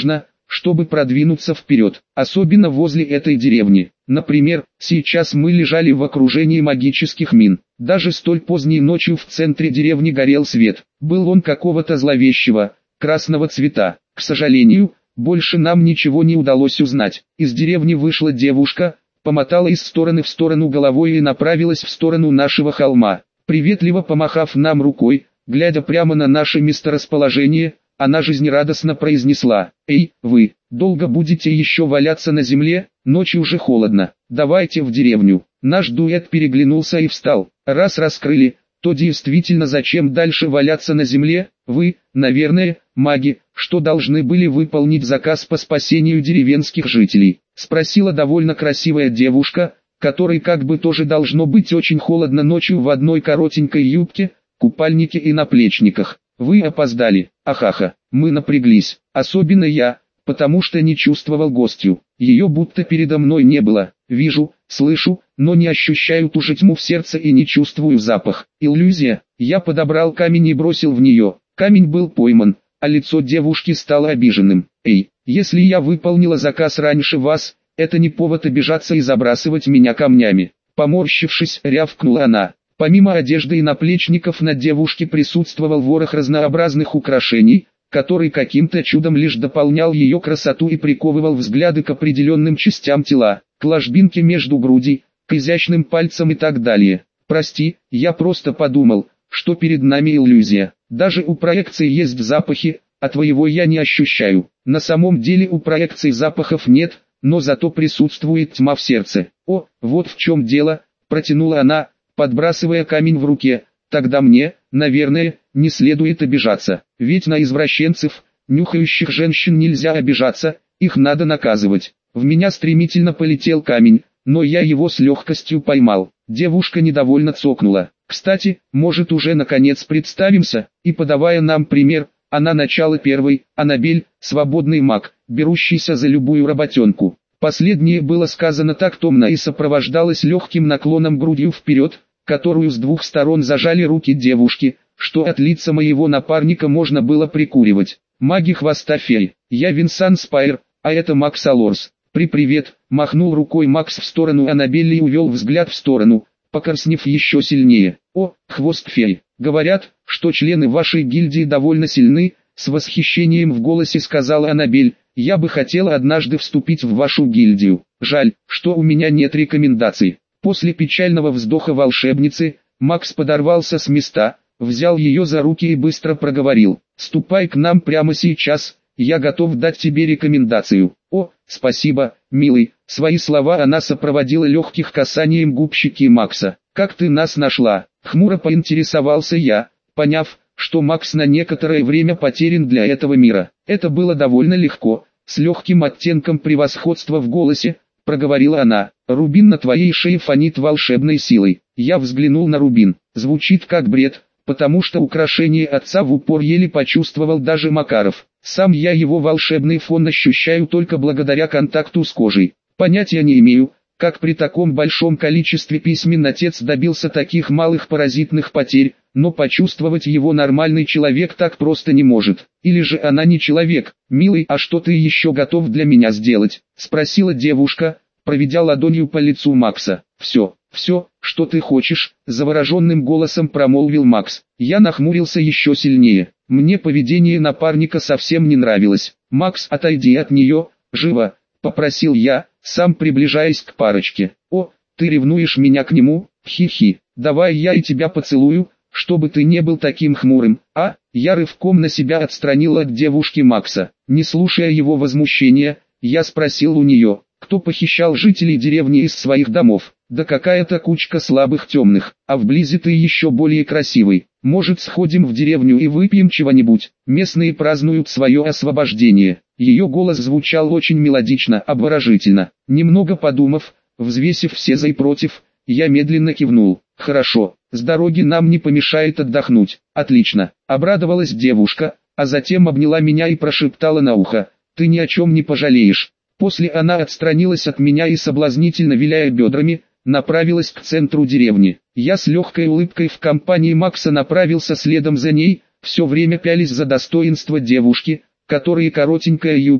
чтобы продвинуться вперед, особенно возле этой деревни. Например, сейчас мы лежали в окружении магических мин. Даже столь поздней ночью в центре деревни горел свет. Был он какого-то зловещего, красного цвета. К сожалению, больше нам ничего не удалось узнать. Из деревни вышла девушка, помотала из стороны в сторону головой и направилась в сторону нашего холма. Приветливо помахав нам рукой, глядя прямо на наше месторасположение, она жизнерадостно произнесла: «Эй, вы, долго будете еще валяться на земле? Ночью уже холодно, давайте в деревню». Наш дуэт переглянулся и встал. Раз раскрыли, то действительно зачем дальше валяться на земле? Вы, наверное, маги, что должны были выполнить заказ по спасению деревенских жителей? Спросила довольно красивая девушка, которой как бы тоже должно быть очень холодно ночью в одной коротенькой юбке, купальнике и наплечниках. Вы опоздали, ахаха. Мы напряглись, особенно я, потому что не чувствовал гостью. Ее будто передо мной не было. Вижу, слышу, но не ощущаю ту же тьму в сердце и не чувствую запах. Иллюзия. Я подобрал камень и бросил в нее. Камень был пойман, а лицо девушки стало обиженным. Эй, если я выполнила заказ раньше вас, это не повод обижаться и забрасывать меня камнями. Поморщившись, рявкнула она. Помимо одежды и наплечников на девушке присутствовал ворох разнообразных украшений, который каким-то чудом лишь дополнял ее красоту и приковывал взгляды к определенным частям тела, к ложбинке между груди, к изящным пальцам и так далее. Прости, я просто подумал, что перед нами иллюзия. Даже у проекции есть запахи, а твоего я не ощущаю. На самом деле у проекции запахов нет, но зато присутствует тьма в сердце. О, вот в чем дело, протянула она, подбрасывая камень в руке. Тогда мне, наверное, не следует обижаться, ведь на извращенцев, нюхающих женщин нельзя обижаться, их надо наказывать. В меня стремительно полетел камень, но я его с легкостью поймал. Девушка недовольно цокнула. Кстати, может уже наконец представимся, и подавая нам пример, она начало первой, Аннабель, свободный маг, берущийся за любую работенку. Последнее было сказано так томно и сопровождалось легким наклоном грудью вперед, которую с двух сторон зажали руки девушки, что от лица моего напарника можно было прикуривать. Маги хвоста феи. Я Винсан Спайр, а это Макс Алорс. Привет, махнул рукой Макс в сторону Аннабелли и увел взгляд в сторону, покраснев еще сильнее. О, хвост феи. Говорят, что члены вашей гильдии довольно сильны, с восхищением в голосе сказала Аннабель. Я бы хотела однажды вступить в вашу гильдию. Жаль, что у меня нет рекомендаций. После печального вздоха волшебницы, Макс подорвался с места, взял ее за руки и быстро проговорил: «Ступай к нам прямо сейчас, я готов дать тебе рекомендацию». «О, спасибо, милый», свои слова она сопроводила легких касанием губ щеки Макса. «Как ты нас нашла?» Хмуро поинтересовался я, поняв, что Макс на некоторое время потерян для этого мира. Это было довольно легко, с легким оттенком превосходства в голосе, проговорила она. «Рубин на твоей шее фонит волшебной силой». Я взглянул на рубин. Звучит как бред, потому что украшение отца в упор еле почувствовал даже Макаров. Сам я его волшебный фон ощущаю только благодаря контакту с кожей. Понятия не имею, как при таком большом количестве письмен отец добился таких малых паразитных потерь, но почувствовать его нормальный человек так просто не может. Или же она не человек. «Милый, а что ты еще готов для меня сделать?» — спросила девушка, проведя ладонью по лицу Макса. «Все, что ты хочешь», — завороженным голосом промолвил Макс. Я нахмурился еще сильнее. Мне поведение напарника совсем не нравилось. «Макс, отойди от нее, живо», — попросил я, сам приближаясь к парочке. «О, ты ревнуешь меня к нему? Хи-хи, давай я и тебя поцелую, чтобы ты не был таким хмурым». Я рывком на себя отстранил от девушки Макса. Не слушая его возмущения, я спросил у нее, кто похищал жителей деревни из своих домов. «Да какая-то кучка слабых темных, а вблизи ты еще более красивый. Может, сходим в деревню и выпьем чего-нибудь? Местные празднуют свое освобождение». Ее голос звучал очень мелодично, обворожительно. Немного подумав, взвесив все за и против, я медленно кивнул. «Хорошо, с дороги нам не помешает отдохнуть». «Отлично», — обрадовалась девушка, а затем обняла меня и прошептала на ухо: «Ты ни о чем не пожалеешь». После она отстранилась от меня и, соблазнительно виляя бедрами, направилась к центру деревни. Я с легкой улыбкой в компании Макса направился следом за ней, все время пялись за достоинство девушки, которой коротенькая юбка,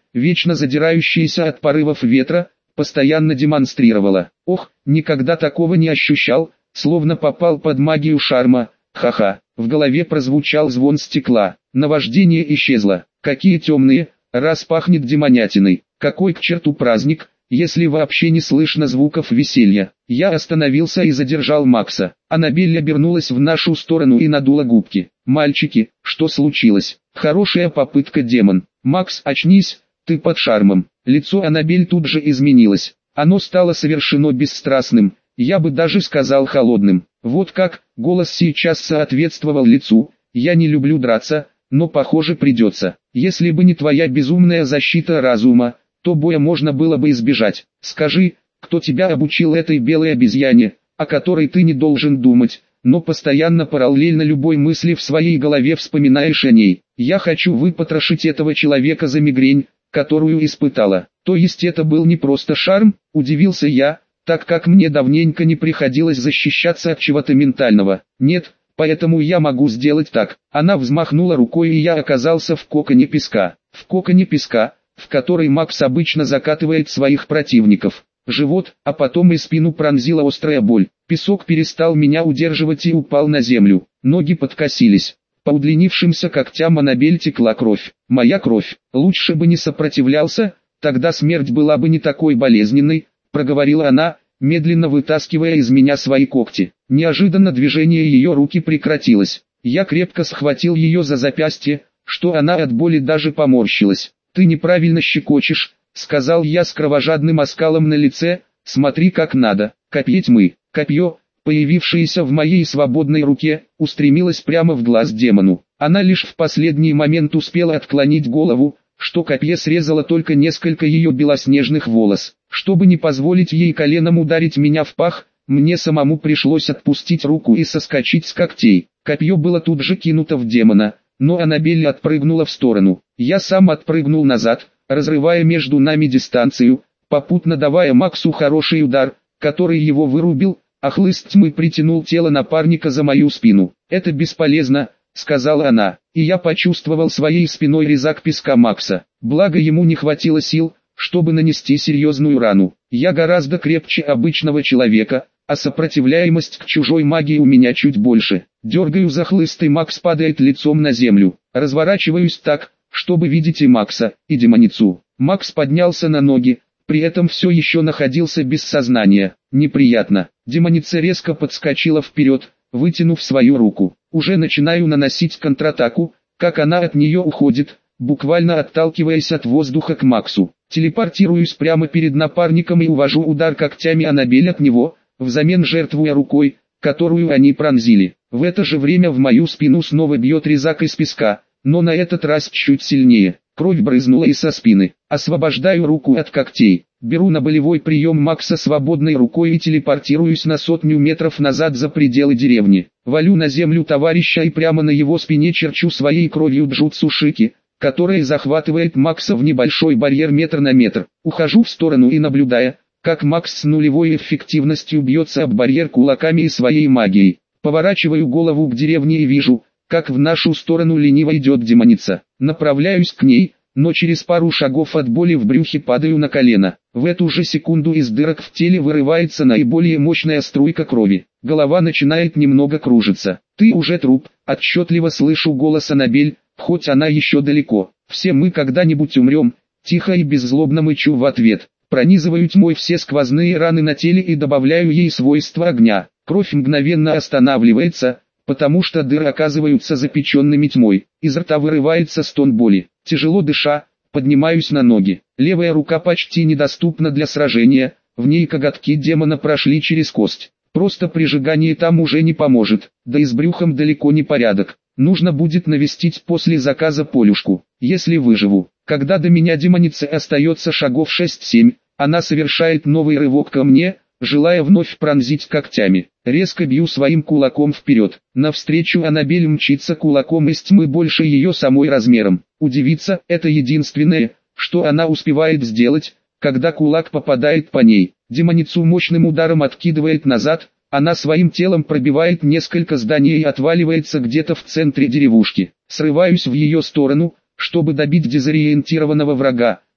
вечно задирающаяся от порывов ветра, постоянно демонстрировала. Ох, никогда такого не ощущал, словно попал под магию шарма. Ха-ха, в голове прозвучал звон стекла. Наваждение исчезло. Какие темные, раз пахнет демонятиной. Какой к черту праздник, если вообще не слышно звуков веселья. Я остановился и задержал Макса. Аннабель обернулась в нашу сторону и надула губки. «Мальчики, что случилось?» «Хорошая попытка, демон». «Макс, очнись, ты под шармом». Лицо Аннабель тут же изменилось. Оно стало совершенно бесстрастным, я бы даже сказал холодным. Вот как, голос сейчас соответствовал лицу. «Я не люблю драться, но похоже придется. Если бы не твоя безумная защита разума, то боя можно было бы избежать. Скажи, кто тебя обучил этой белой обезьяне, о которой ты не должен думать, но постоянно параллельно любой мысли в своей голове вспоминаешь о ней. Я хочу выпотрошить этого человека за мигрень, которую испытала». «То есть это был не просто шарм?» – удивился я, так как мне давненько не приходилось защищаться от чего-то ментального. «Нет, поэтому я могу сделать так». Она взмахнула рукой, и я оказался в коконе песка. В коконе песка, в который Макс обычно закатывает своих противников. Живот, а потом и спину пронзила острая боль. Песок перестал меня удерживать и упал на землю. Ноги подкосились. По удлинившимся когтям Аннабель текла кровь. Моя кровь. «Лучше бы не сопротивлялся, тогда смерть была бы не такой болезненной», проговорила она, медленно вытаскивая из меня свои когти. Неожиданно движение ее руки прекратилось. Я крепко схватил ее за запястье, что она от боли даже поморщилась. «Ты неправильно щекочешь», — сказал я с кровожадным оскалом на лице, «смотри как надо». Копье тьмы. Копье, появившееся в моей свободной руке, устремилось прямо в глаз демону. Она лишь в последний момент успела отклонить голову, что копье срезало только несколько ее белоснежных волос. Чтобы не позволить ей коленом ударить меня в пах, мне самому пришлось отпустить руку и соскочить с когтей. Копье было тут же кинуто в демона, но Аннабель отпрыгнула в сторону. Я сам отпрыгнул назад, разрывая между нами дистанцию, попутно давая Максу хороший удар, который его вырубил, а хлыст тьмы притянул тело напарника за мою спину. «Это бесполезно», — сказала она, и я почувствовал своей спиной резак песка Макса. Благо ему не хватило сил, чтобы нанести серьезную рану. Я гораздо крепче обычного человека, а сопротивляемость к чужой магии у меня чуть больше. Дергаю за хлыст, и Макс падает лицом на землю. Разворачиваюсь так, чтобы видеть и Макса, и демоницу. Макс поднялся на ноги, при этом все еще находился без сознания. Неприятно. Демоница резко подскочила вперед, вытянув свою руку. Уже начинаю наносить контратаку, как она от нее уходит, буквально отталкиваясь от воздуха к Максу. Телепортируюсь прямо перед напарником и увожу удар когтями Аннабель от него, взамен жертвуя рукой, которую они пронзили. В это же время в мою спину снова бьет резак из песка, но на этот раз чуть сильнее. Кровь брызнула и со спины. Освобождаю руку от когтей. Беру на болевой прием Макса свободной рукой и телепортируюсь на 100 метров назад за пределы деревни. Валю на землю товарища и прямо на его спине черчу своей кровью джутсу шики, которая захватывает Макса в небольшой барьер метр на метр. Ухожу в сторону и, наблюдая, как Макс с нулевой эффективностью бьется об барьер кулаками и своей магией, поворачиваю голову к деревне и вижу, как в нашу сторону лениво идет демоница. Направляюсь к ней, но через пару шагов от боли в брюхе падаю на колено. В эту же секунду из дырок в теле вырывается наиболее мощная струйка крови. Голова начинает немного кружиться. «Ты уже труп», — отчетливо слышу голос Аннабель, хоть она еще далеко. «Все мы когда-нибудь умрем», — тихо и беззлобно мычу в ответ. Пронизываю тьмой все сквозные раны на теле и добавляю ей свойства огня. Кровь мгновенно останавливается, потому что дыры оказываются запеченными тьмой. Из рта вырывается стон боли. Тяжело дыша, поднимаюсь на ноги. Левая рука почти недоступна для сражения, в ней коготки демона прошли через кость. Просто прижигание там уже не поможет, да и с брюхом далеко не порядок. Нужно будет навестить после заказа Полюшку, если выживу. Когда до меня демоницы остается шагов 6-7, она совершает новый рывок ко мне, желая вновь пронзить когтями. Резко бью своим кулаком вперед. Навстречу Аннабель мчится кулаком из тьмы больше ее самой размером. Удивиться — это единственное, что она успевает сделать, когда кулак попадает по ней. Демоницу мощным ударом откидывает назад, она своим телом пробивает несколько зданий и отваливается где-то в центре деревушки. Срываюсь в ее сторону, чтобы добить дезориентированного врага,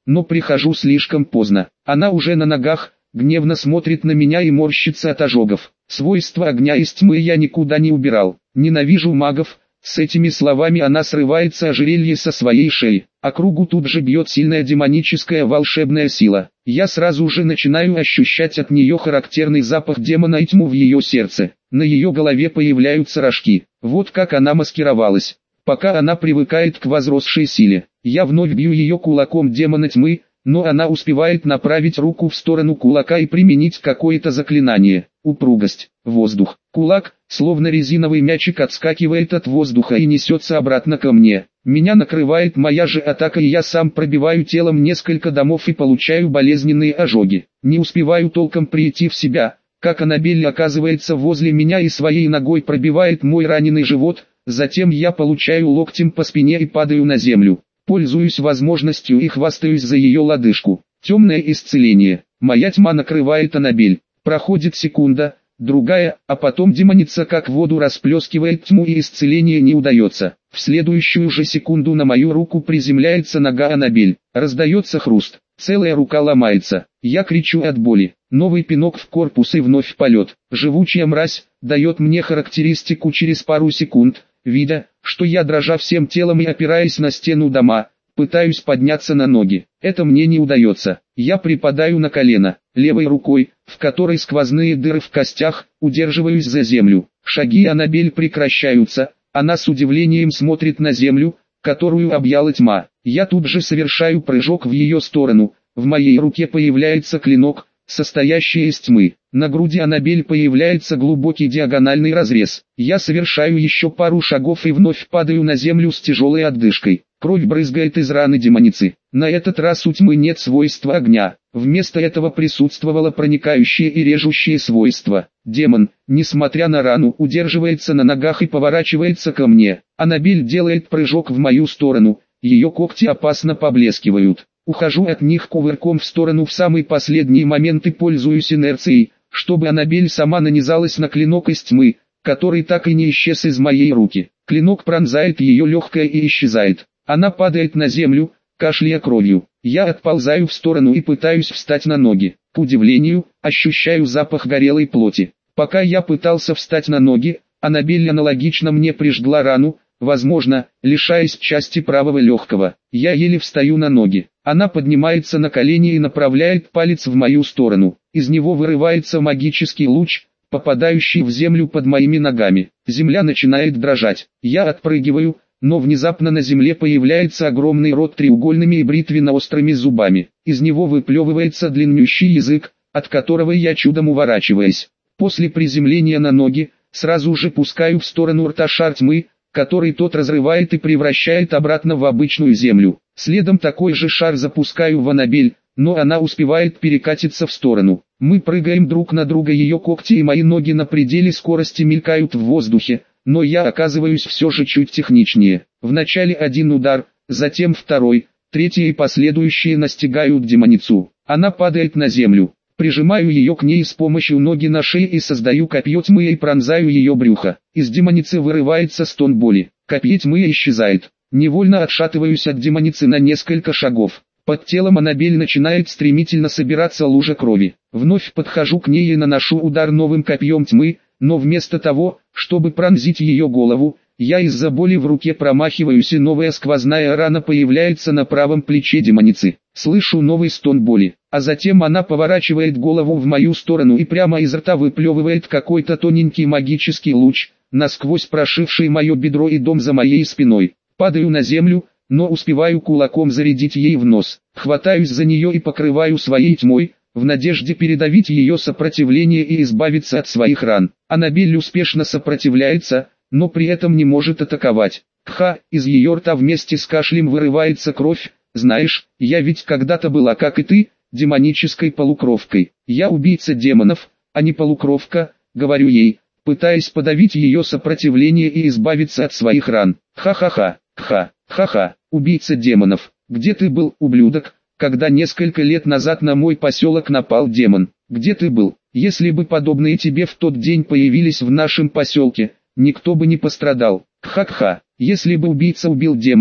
но прихожу слишком поздно. Она уже на ногах, гневно смотрит на меня и морщится от ожогов. Свойства огня из тьмы я никуда не убирал. Ненавижу магов. С этими словами она срывается ожерелье со своей шеи. Округу тут же бьет сильная демоническая волшебная сила. Я сразу же начинаю ощущать от нее характерный запах демона и тьму в ее сердце. На ее голове появляются рожки. Вот как она маскировалась. Пока она привыкает к возросшей силе. Я вновь бью ее кулаком демона тьмы, но она успевает направить руку в сторону кулака и применить какое-то заклинание. Упругость, воздух. Кулак, словно резиновый мячик, отскакивает от воздуха и несется обратно ко мне. Меня накрывает моя же атака, и я сам пробиваю телом несколько домов и получаю болезненные ожоги. Не успеваю толком прийти в себя, как Аннабель оказывается возле меня и своей ногой пробивает мой раненый живот. Затем я получаю локтем по спине и падаю на землю. Пользуюсь возможностью и хвастаюсь за ее лодыжку. Темное исцеление. Моя тьма накрывает Аннабель. Проходит секунда, другая, а потом демоница как воду расплескивает тьму и исцеление не удается. В следующую же секунду на мою руку приземляется нога Аннабель. Раздается хруст. Целая рука ломается. Я кричу от боли. Новый пинок в корпус и вновь полет. Живучая мразь дает мне характеристику через пару секунд. Видя, что я, дрожа всем телом и опираясь на стену дома, пытаюсь подняться на ноги. Это мне не удается. Я припадаю на колено, левой рукой, в которой сквозные дыры в костях, удерживаюсь за землю. Шаги Аннабель прекращаются. Она с удивлением смотрит на землю, которую объяла тьма. Я тут же совершаю прыжок в ее сторону. В моей руке появляется клинок, состоящий из тьмы. На груди Аннабель появляется глубокий диагональный разрез. Я совершаю еще пару шагов и вновь падаю на землю с тяжелой отдышкой. Кровь брызгает из раны демоницы. На этот раз у тьмы нет свойства огня. Вместо этого присутствовало проникающее и режущее свойство. Демон, несмотря на рану, удерживается на ногах и поворачивается ко мне. Аннабель делает прыжок в мою сторону. Ее когти опасно поблескивают. Ухожу от них кувырком в сторону в самый последний момент и пользуюсь инерцией, чтобы Аннабель сама нанизалась на клинок из тьмы, который так и не исчез из моей руки. Клинок пронзает ее легкое и исчезает. Она падает на землю, кашляя кровью. Я отползаю в сторону и пытаюсь встать на ноги. К удивлению, ощущаю запах горелой плоти. Пока я пытался встать на ноги, Аннабель аналогично мне прижгла рану, возможно, лишаясь части правого легкого. Я еле встаю на ноги. Она поднимается на колени и направляет палец в мою сторону. Из него вырывается магический луч, попадающий в землю под моими ногами. Земля начинает дрожать. Я отпрыгиваю, но внезапно на земле появляется огромный рот треугольными и бритвенно-острыми зубами. Из него выплевывается длиннющий язык, от которого я чудом уворачиваюсь. После приземления на ноги, сразу же пускаю в сторону рта шар тьмы, который тот разрывает и превращает обратно в обычную землю. Следом такой же шар запускаю в Аннабель, но она успевает перекатиться в сторону. Мы прыгаем друг на друга, ее когти и мои ноги на пределе скорости мелькают в воздухе, но я оказываюсь все же чуть техничнее. Вначале один удар, затем второй, третий и последующие настигают демоницу. Она падает на землю. Прижимаю ее к ней с помощью ноги на шее и создаю копье тьмы и пронзаю ее брюхо. Из демоницы вырывается стон боли. Копье тьмы исчезает. Невольно отшатываюсь от демоницы на несколько шагов. Под телом Аннабель начинает стремительно собираться лужа крови. Вновь подхожу к ней и наношу удар новым копьем тьмы, но вместо того, чтобы пронзить ее голову, я из-за боли в руке промахиваюсь и новая сквозная рана появляется на правом плече демоницы. Слышу новый стон боли, а затем она поворачивает голову в мою сторону и прямо из рта выплевывает какой-то тоненький магический луч, насквозь прошивший мое бедро и дом за моей спиной. Падаю на землю, но успеваю кулаком зарядить ей в нос. Хватаюсь за нее и покрываю своей тьмой, в надежде передавить ее сопротивление и избавиться от своих ран. Аннабель успешно сопротивляется, но при этом не может атаковать. Кха, из ее рта вместе с кашлем вырывается кровь. Знаешь, я ведь когда-то была, как и ты, демонической полукровкой. Я убийца демонов, а не полукровка, говорю ей, пытаясь подавить ее сопротивление и избавиться от своих ран. Ха-ха-ха, ха-ха-ха, убийца демонов, где ты был, ублюдок, когда несколько лет назад на мой поселок напал демон? Где ты был? Если бы подобные тебе в тот день появились в нашем поселке, никто бы не пострадал. Ха-ха, если бы убийца убил демона,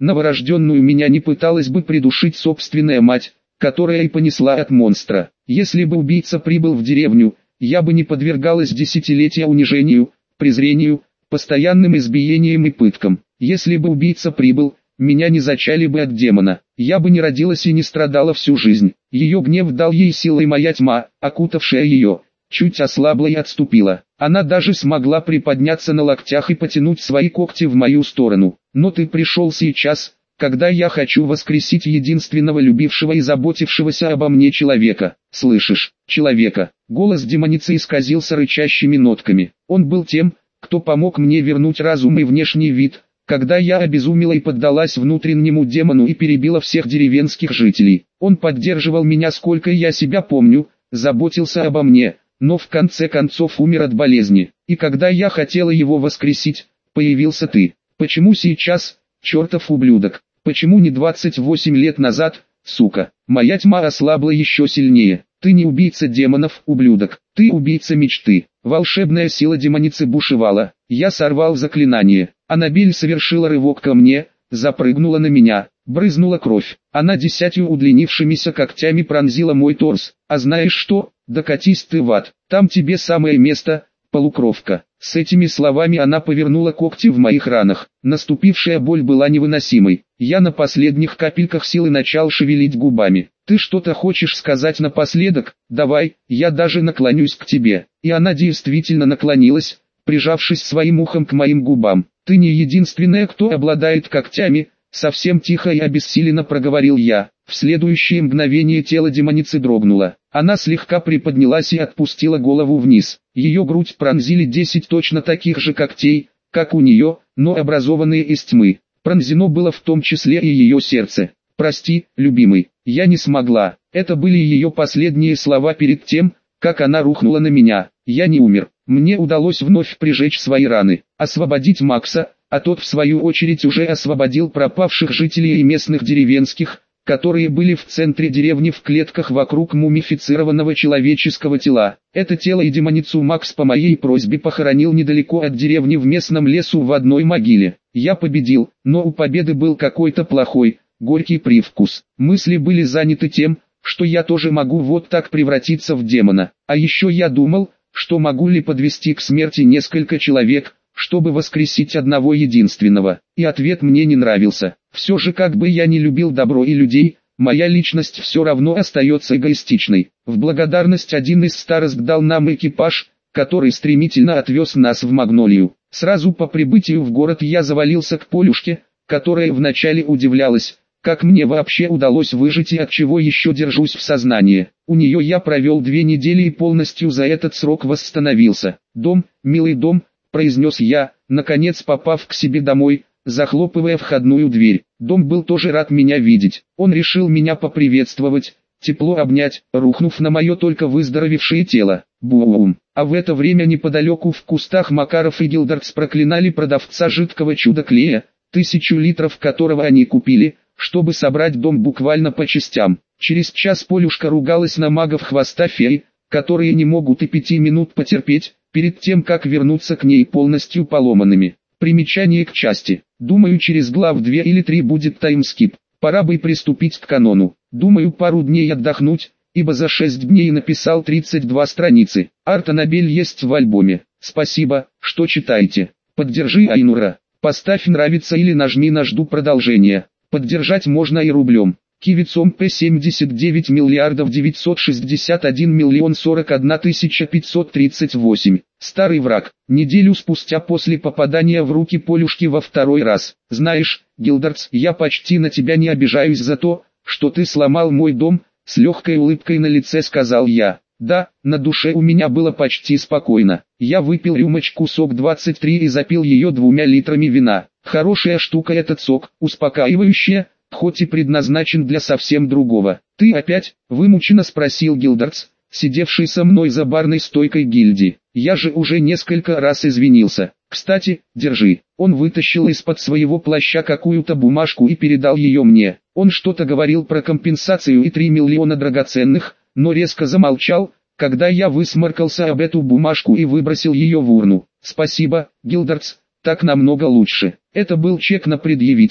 Новорожденную меня не пыталась бы придушить собственная мать, которая и понесла от монстра. Если бы убийца прибыл в деревню, я бы не подвергалась десятилетия унижению, презрению, постоянным избиениям и пыткам. Если бы убийца прибыл, меня не зачали бы от демона. Я бы не родилась и не страдала всю жизнь. Ее гнев дал ей силой моя тьма, окутавшая ее, чуть ослабла и отступила. Она даже смогла приподняться на локтях и потянуть свои когти в мою сторону. Но ты пришел сейчас, когда я хочу воскресить единственного любившего и заботившегося обо мне человека. Слышишь, человека? Голос демоницы исказился рычащими нотками. Он был тем, кто помог мне вернуть разум и внешний вид, когда я обезумела и поддалась внутреннему демону и перебила всех деревенских жителей. Он поддерживал меня сколько я себя помню, заботился обо мне, но в конце концов умер от болезни. И когда я хотела его воскресить, появился ты. Почему сейчас, чертов ублюдок? Почему не 28 лет назад, сука? Моя тьма ослабла еще сильнее. Ты не убийца демонов, ублюдок. Ты убийца мечты. Волшебная сила демоницы бушевала. Я сорвал заклинание. Аннабель совершила рывок ко мне, запрыгнула на меня, брызнула кровь. Она 10 удлинившимися когтями пронзила мой торс. А знаешь что? Докатись ты в ад. Там тебе самое место, полукровка. С этими словами она повернула когти в моих ранах. Наступившая боль была невыносимой. Я на последних капельках силы начал шевелить губами. Ты что-то хочешь сказать напоследок? Давай, я даже наклонюсь к тебе. И она действительно наклонилась, прижавшись своим ухом к моим губам. Ты не единственная, кто обладает когтями, совсем тихо и обессиленно проговорил я. В следующее мгновение тело демоницы дрогнуло. Она слегка приподнялась и отпустила голову вниз. Ее грудь пронзили 10 точно таких же когтей, как у нее, но образованные из тьмы. Пронзено было в том числе и ее сердце. «Прости, любимый, я не смогла». Это были ее последние слова перед тем, как она рухнула на меня. Я не умер. Мне удалось вновь прижечь свои раны, освободить Макса, а тот в свою очередь уже освободил пропавших жителей и местных деревенских, которые были в центре деревни в клетках вокруг мумифицированного человеческого тела. Это тело и демоницу Макс по моей просьбе похоронил недалеко от деревни в местном лесу в одной могиле. Я победил, но у победы был какой-то плохой, горький привкус. Мысли были заняты тем, что я тоже могу вот так превратиться в демона. А еще я думал, что могу ли подвести к смерти несколько человек, чтобы воскресить одного единственного. И ответ мне не нравился. Все же как бы я не любил добро и людей, моя личность все равно остается эгоистичной. В благодарность один из старост дал нам экипаж, который стремительно отвез нас в Магнолию. Сразу по прибытию в город я завалился к Полюшке, которая вначале удивлялась, как мне вообще удалось выжить и от чего еще держусь в сознании. У нее я провел 2 недели и полностью за этот срок восстановился. «Дом, милый дом», — произнес я, наконец попав к себе домой, захлопывая входную дверь. Дом был тоже рад меня видеть. Он решил меня поприветствовать, тепло обнять, рухнув на мое только выздоровевшее тело. Бум! А в это время неподалеку в кустах Макаров и Гилдардс проклинали продавца жидкого чудо-клея, 1000 литров которого они купили, чтобы собрать дом буквально по частям. Через час Полюшка ругалась на магов хвоста феи, которые не могут и 5 минут потерпеть, перед тем как вернуться к ней полностью поломанными. Примечание к части. Думаю, через глав 2 или 3 будет таймскип. Пора бы и приступить к канону. Думаю, пару дней отдохнуть, ибо за 6 дней написал 32 страницы. Арт Аннабель есть в альбоме. Спасибо, что читаете. Поддержи Айнура. Поставь нравится или нажми на жду продолжения. Поддержать можно и рублем. Кивицом П79 миллиардов 961 миллион 41 тысяча 538. Старый враг. Неделю спустя после попадания в руки Полюшки во второй раз. Знаешь, Гилдардс, я почти на тебя не обижаюсь за то, что ты сломал мой дом, с легкой улыбкой на лице сказал я. Да, на душе у меня было почти спокойно. Я выпил рюмочку сок 23 и запил ее 2 литрами вина. Хорошая штука этот сок, успокаивающая, хоть и предназначен для совсем другого. Ты опять? Вымученно спросил Гилдардс, сидевший со мной за барной стойкой гильдии. Я же уже несколько раз извинился. Кстати, держи. Он вытащил из-под своего плаща какую-то бумажку и передал ее мне. Он что-то говорил про компенсацию и 3 миллиона драгоценных, но резко замолчал, когда я высморкался об эту бумажку и выбросил ее в урну. Спасибо, Гилдардс, так намного лучше. Это был чек на предъявителя,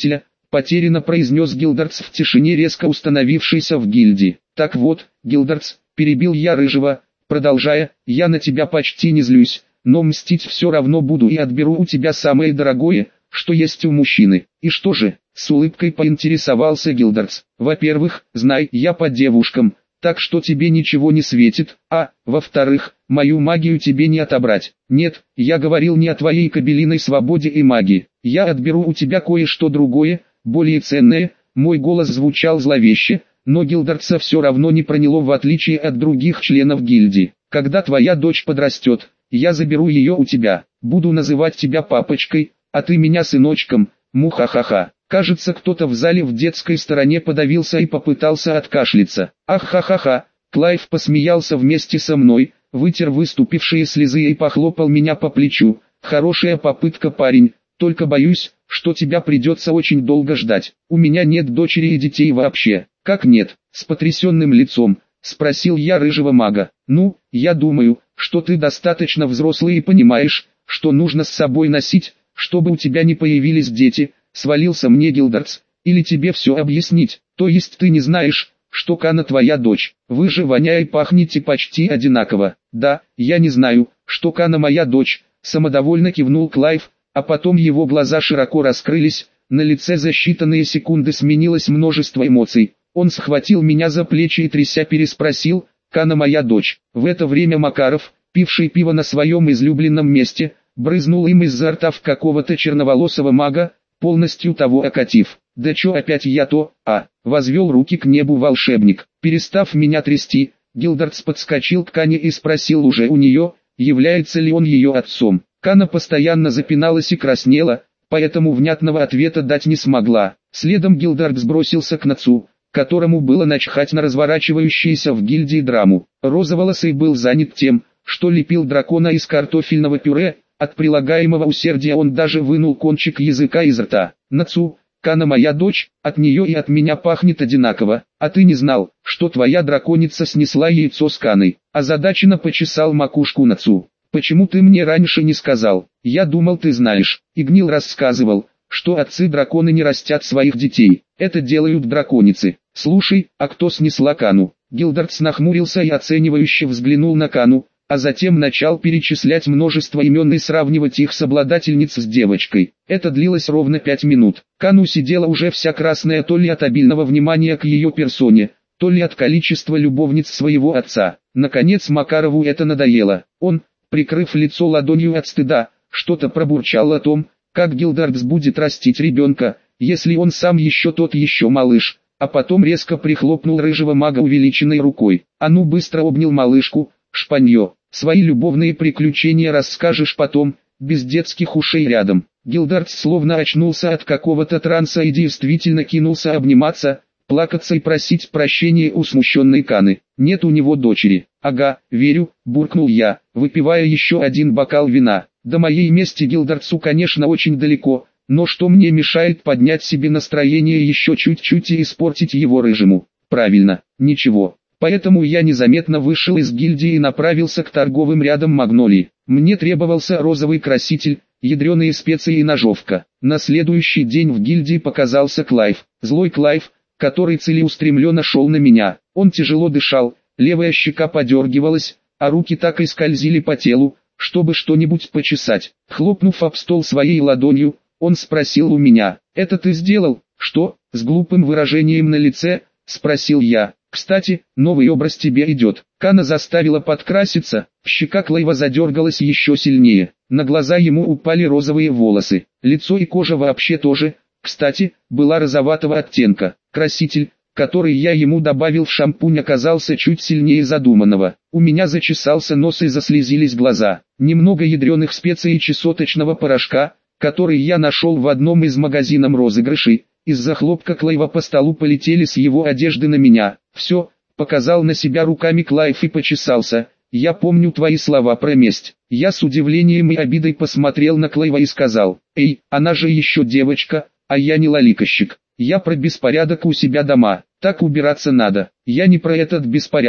потерянно произнес Гилдардс в тишине, резко установившейся в гильдии. Так вот, Гилдардс, перебил я Рыжего, продолжая, я на тебя почти не злюсь, но мстить все равно буду и отберу у тебя самое дорогое, что есть у мужчины. И что же? С улыбкой поинтересовался Гилдардс. Во-первых, знай, я по девушкам, так что тебе ничего не светит, а, во-вторых, мою магию тебе не отобрать. Нет, я говорил не о твоей кобелиной свободе и магии. Я отберу у тебя кое-что другое, более ценное. Мой голос звучал зловеще, но Гилдардса все равно не проняло, в отличие от других членов гильдии. Когда твоя дочь подрастет, я заберу ее у тебя, буду называть тебя папочкой, а ты меня сыночком, мухахаха. Кажется, кто-то в зале в детской стороне подавился и попытался откашляться. Ах-ха-ха-ха, Клайв посмеялся вместе со мной, вытер выступившие слезы и похлопал меня по плечу. Хорошая попытка, парень, только боюсь, что тебя придется очень долго ждать. У меня нет дочери и детей вообще. Как нет? С потрясенным лицом спросил я Рыжего мага. Ну, я думаю, что ты достаточно взрослый и понимаешь, что нужно с собой носить, чтобы у тебя не появились дети. Свалился мне Гилдардс, или тебе все объяснить? То есть ты не знаешь, что Кана твоя дочь? Вы же, воня, и пахнете почти одинаково. Да, я не знаю, что Кана моя дочь, самодовольно кивнул Клайв, а потом его глаза широко раскрылись, на лице за считанные секунды сменилось множество эмоций. Он схватил меня за плечи и тряся переспросил: Кана моя дочь? В это время Макаров, пивший пиво на своем излюбленном месте, брызнул им изо рта в какого-то черноволосого мага, полностью того окатив. Да чё опять я то, возвел руки к небу волшебник. Перестав меня трясти, Гилдардс подскочил к Кане и спросил уже у нее, является ли он ее отцом. Кана постоянно запиналась и краснела, поэтому внятного ответа дать не смогла. Следом Гилдардс бросился к Нацу, которому было начхать на разворачивающуюся в гильдии драму. Розоволосый был занят тем, что лепил дракона из картофельного пюре. От прилагаемого усердия он даже вынул кончик языка из рта. Нацу, Кана моя дочь, от нее и от меня пахнет одинаково, а ты не знал, что твоя драконица снесла яйцо с Каной. Озадаченно почесал макушку Нацу. Почему ты мне раньше не сказал? Я думал, ты знаешь. Игнил рассказывал, что отцы-драконы не растят своих детей. Это делают драконицы. Слушай, а кто снесла Кану? Гилдардс нахмурился и оценивающе взглянул на Кану, а затем начал перечислять множество имен и сравнивать их с обладательниц с девочкой. Это длилось ровно 5 минут. Кану сидела уже вся красная то ли от обильного внимания к ее персоне, то ли от количества любовниц своего отца. Наконец Макарову это надоело. Он, прикрыв лицо ладонью от стыда, что-то пробурчал о том, как Гилдардс будет растить ребенка, если он сам еще тот еще малыш, а потом резко прихлопнул Рыжего мага увеличенной рукой. А ну быстро обнял малышку, шпанье. Свои любовные приключения расскажешь потом, без детских ушей рядом. Гилдардс словно очнулся от какого-то транса и действительно кинулся обниматься, плакаться и просить прощения у смущенной Каны. Нет у него дочери. Ага, верю, буркнул я, выпивая еще один бокал вина. До моей мести Гилдардсу, конечно, очень далеко, но что мне мешает поднять себе настроение еще чуть-чуть и испортить его Рыжему? Правильно, ничего. Поэтому я незаметно вышел из гильдии и направился к торговым рядам Магнолии. Мне требовался розовый краситель, ядреные специи и ножовка. На следующий день в гильдии показался Клайв. Злой Клайв, который целеустремленно шел на меня. Он тяжело дышал, левая щека подергивалась, а руки так и скользили по телу, чтобы что-нибудь почесать. Хлопнув об стол своей ладонью, он спросил у меня: «Это ты сделал?» «Что?» — с глупым выражением на лице, спросил я. «Кстати, новый образ тебе идет». Кана заставила подкраситься, щека Клайва задергалась еще сильнее. На глаза ему упали розовые волосы. Лицо и кожа вообще тоже, кстати, была розоватого оттенка. Краситель, который я ему добавил в шампунь, оказался чуть сильнее задуманного. У меня зачесался нос и заслезились глаза. Немного ядреных специй и чесоточного порошка, который я нашел в одном из магазинов розыгрышей. Из-за хлопка Клайва по столу полетели с его одежды на меня. «Все», — показал на себя руками Клайв и почесался. «Я помню твои слова про месть». Я с удивлением и обидой посмотрел на Клайва и сказал: «Эй, она же еще девочка, а я не лоликощик. Я про беспорядок у себя дома. Так убираться надо». «Я не про этот беспорядок»,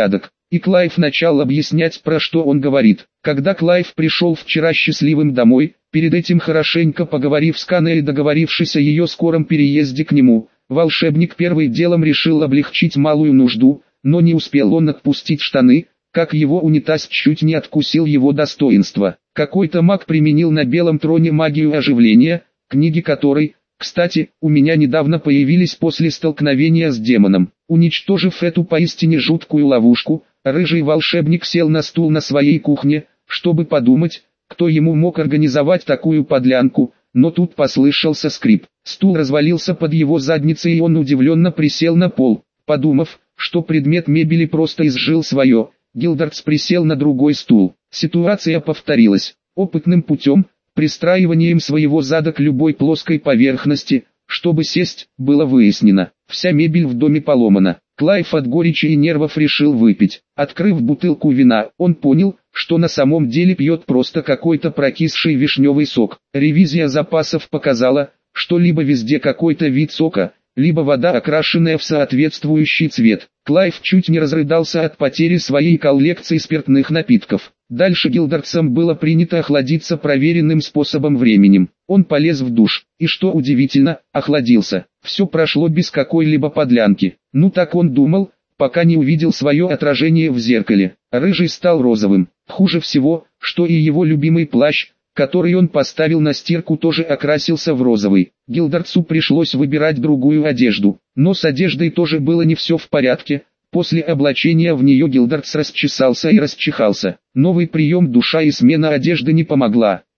и Клайв начал объяснять, про что он говорит. Когда Клайв пришел вчера счастливым домой, перед этим хорошенько поговорив с Каной и договорившись о ее скором переезде к нему, волшебник первым делом решил облегчить малую нужду, но не успел он отпустить штаны, как его унитаз чуть не откусил его достоинство. Какой-то маг применил на белом троне магию оживления, книги которой, кстати, у меня недавно появились после столкновения с демоном. Уничтожив эту поистине жуткую ловушку, рыжий волшебник сел на стул на своей кухне, чтобы подумать, кто ему мог организовать такую подлянку, но тут послышался скрип. Стул развалился под его задницей и он удивленно присел на пол. Подумав, что предмет мебели просто изжил свое, Гилдардс присел на другой стул. Ситуация повторилась. Опытным путем, пристраиванием своего зада к любой плоской поверхности, чтобы сесть, было выяснено. Вся мебель в доме поломана. Клайв от горечи и нервов решил выпить. Открыв бутылку вина, он понял, что на самом деле пьет просто какой-то прокисший вишневый сок. Ревизия запасов показала, что либо везде какой-то вид сока, либо вода, окрашенная в соответствующий цвет. Клайв чуть не разрыдался от потери своей коллекции спиртных напитков. Дальше Гилдардсом было принято охладиться проверенным способом временем. Он полез в душ, и что удивительно, охладился. Все прошло без какой-либо подлянки. Ну так он думал, пока не увидел свое отражение в зеркале. Рыжий стал розовым. Хуже всего, что и его любимый плащ, который он поставил на стирку, тоже окрасился в розовый. Гилдардсу пришлось выбирать другую одежду, но с одеждой тоже было не все в порядке. После облачения в нее Гилдардс расчесался и расчихался. Новый прием душа и смена одежды не помогла.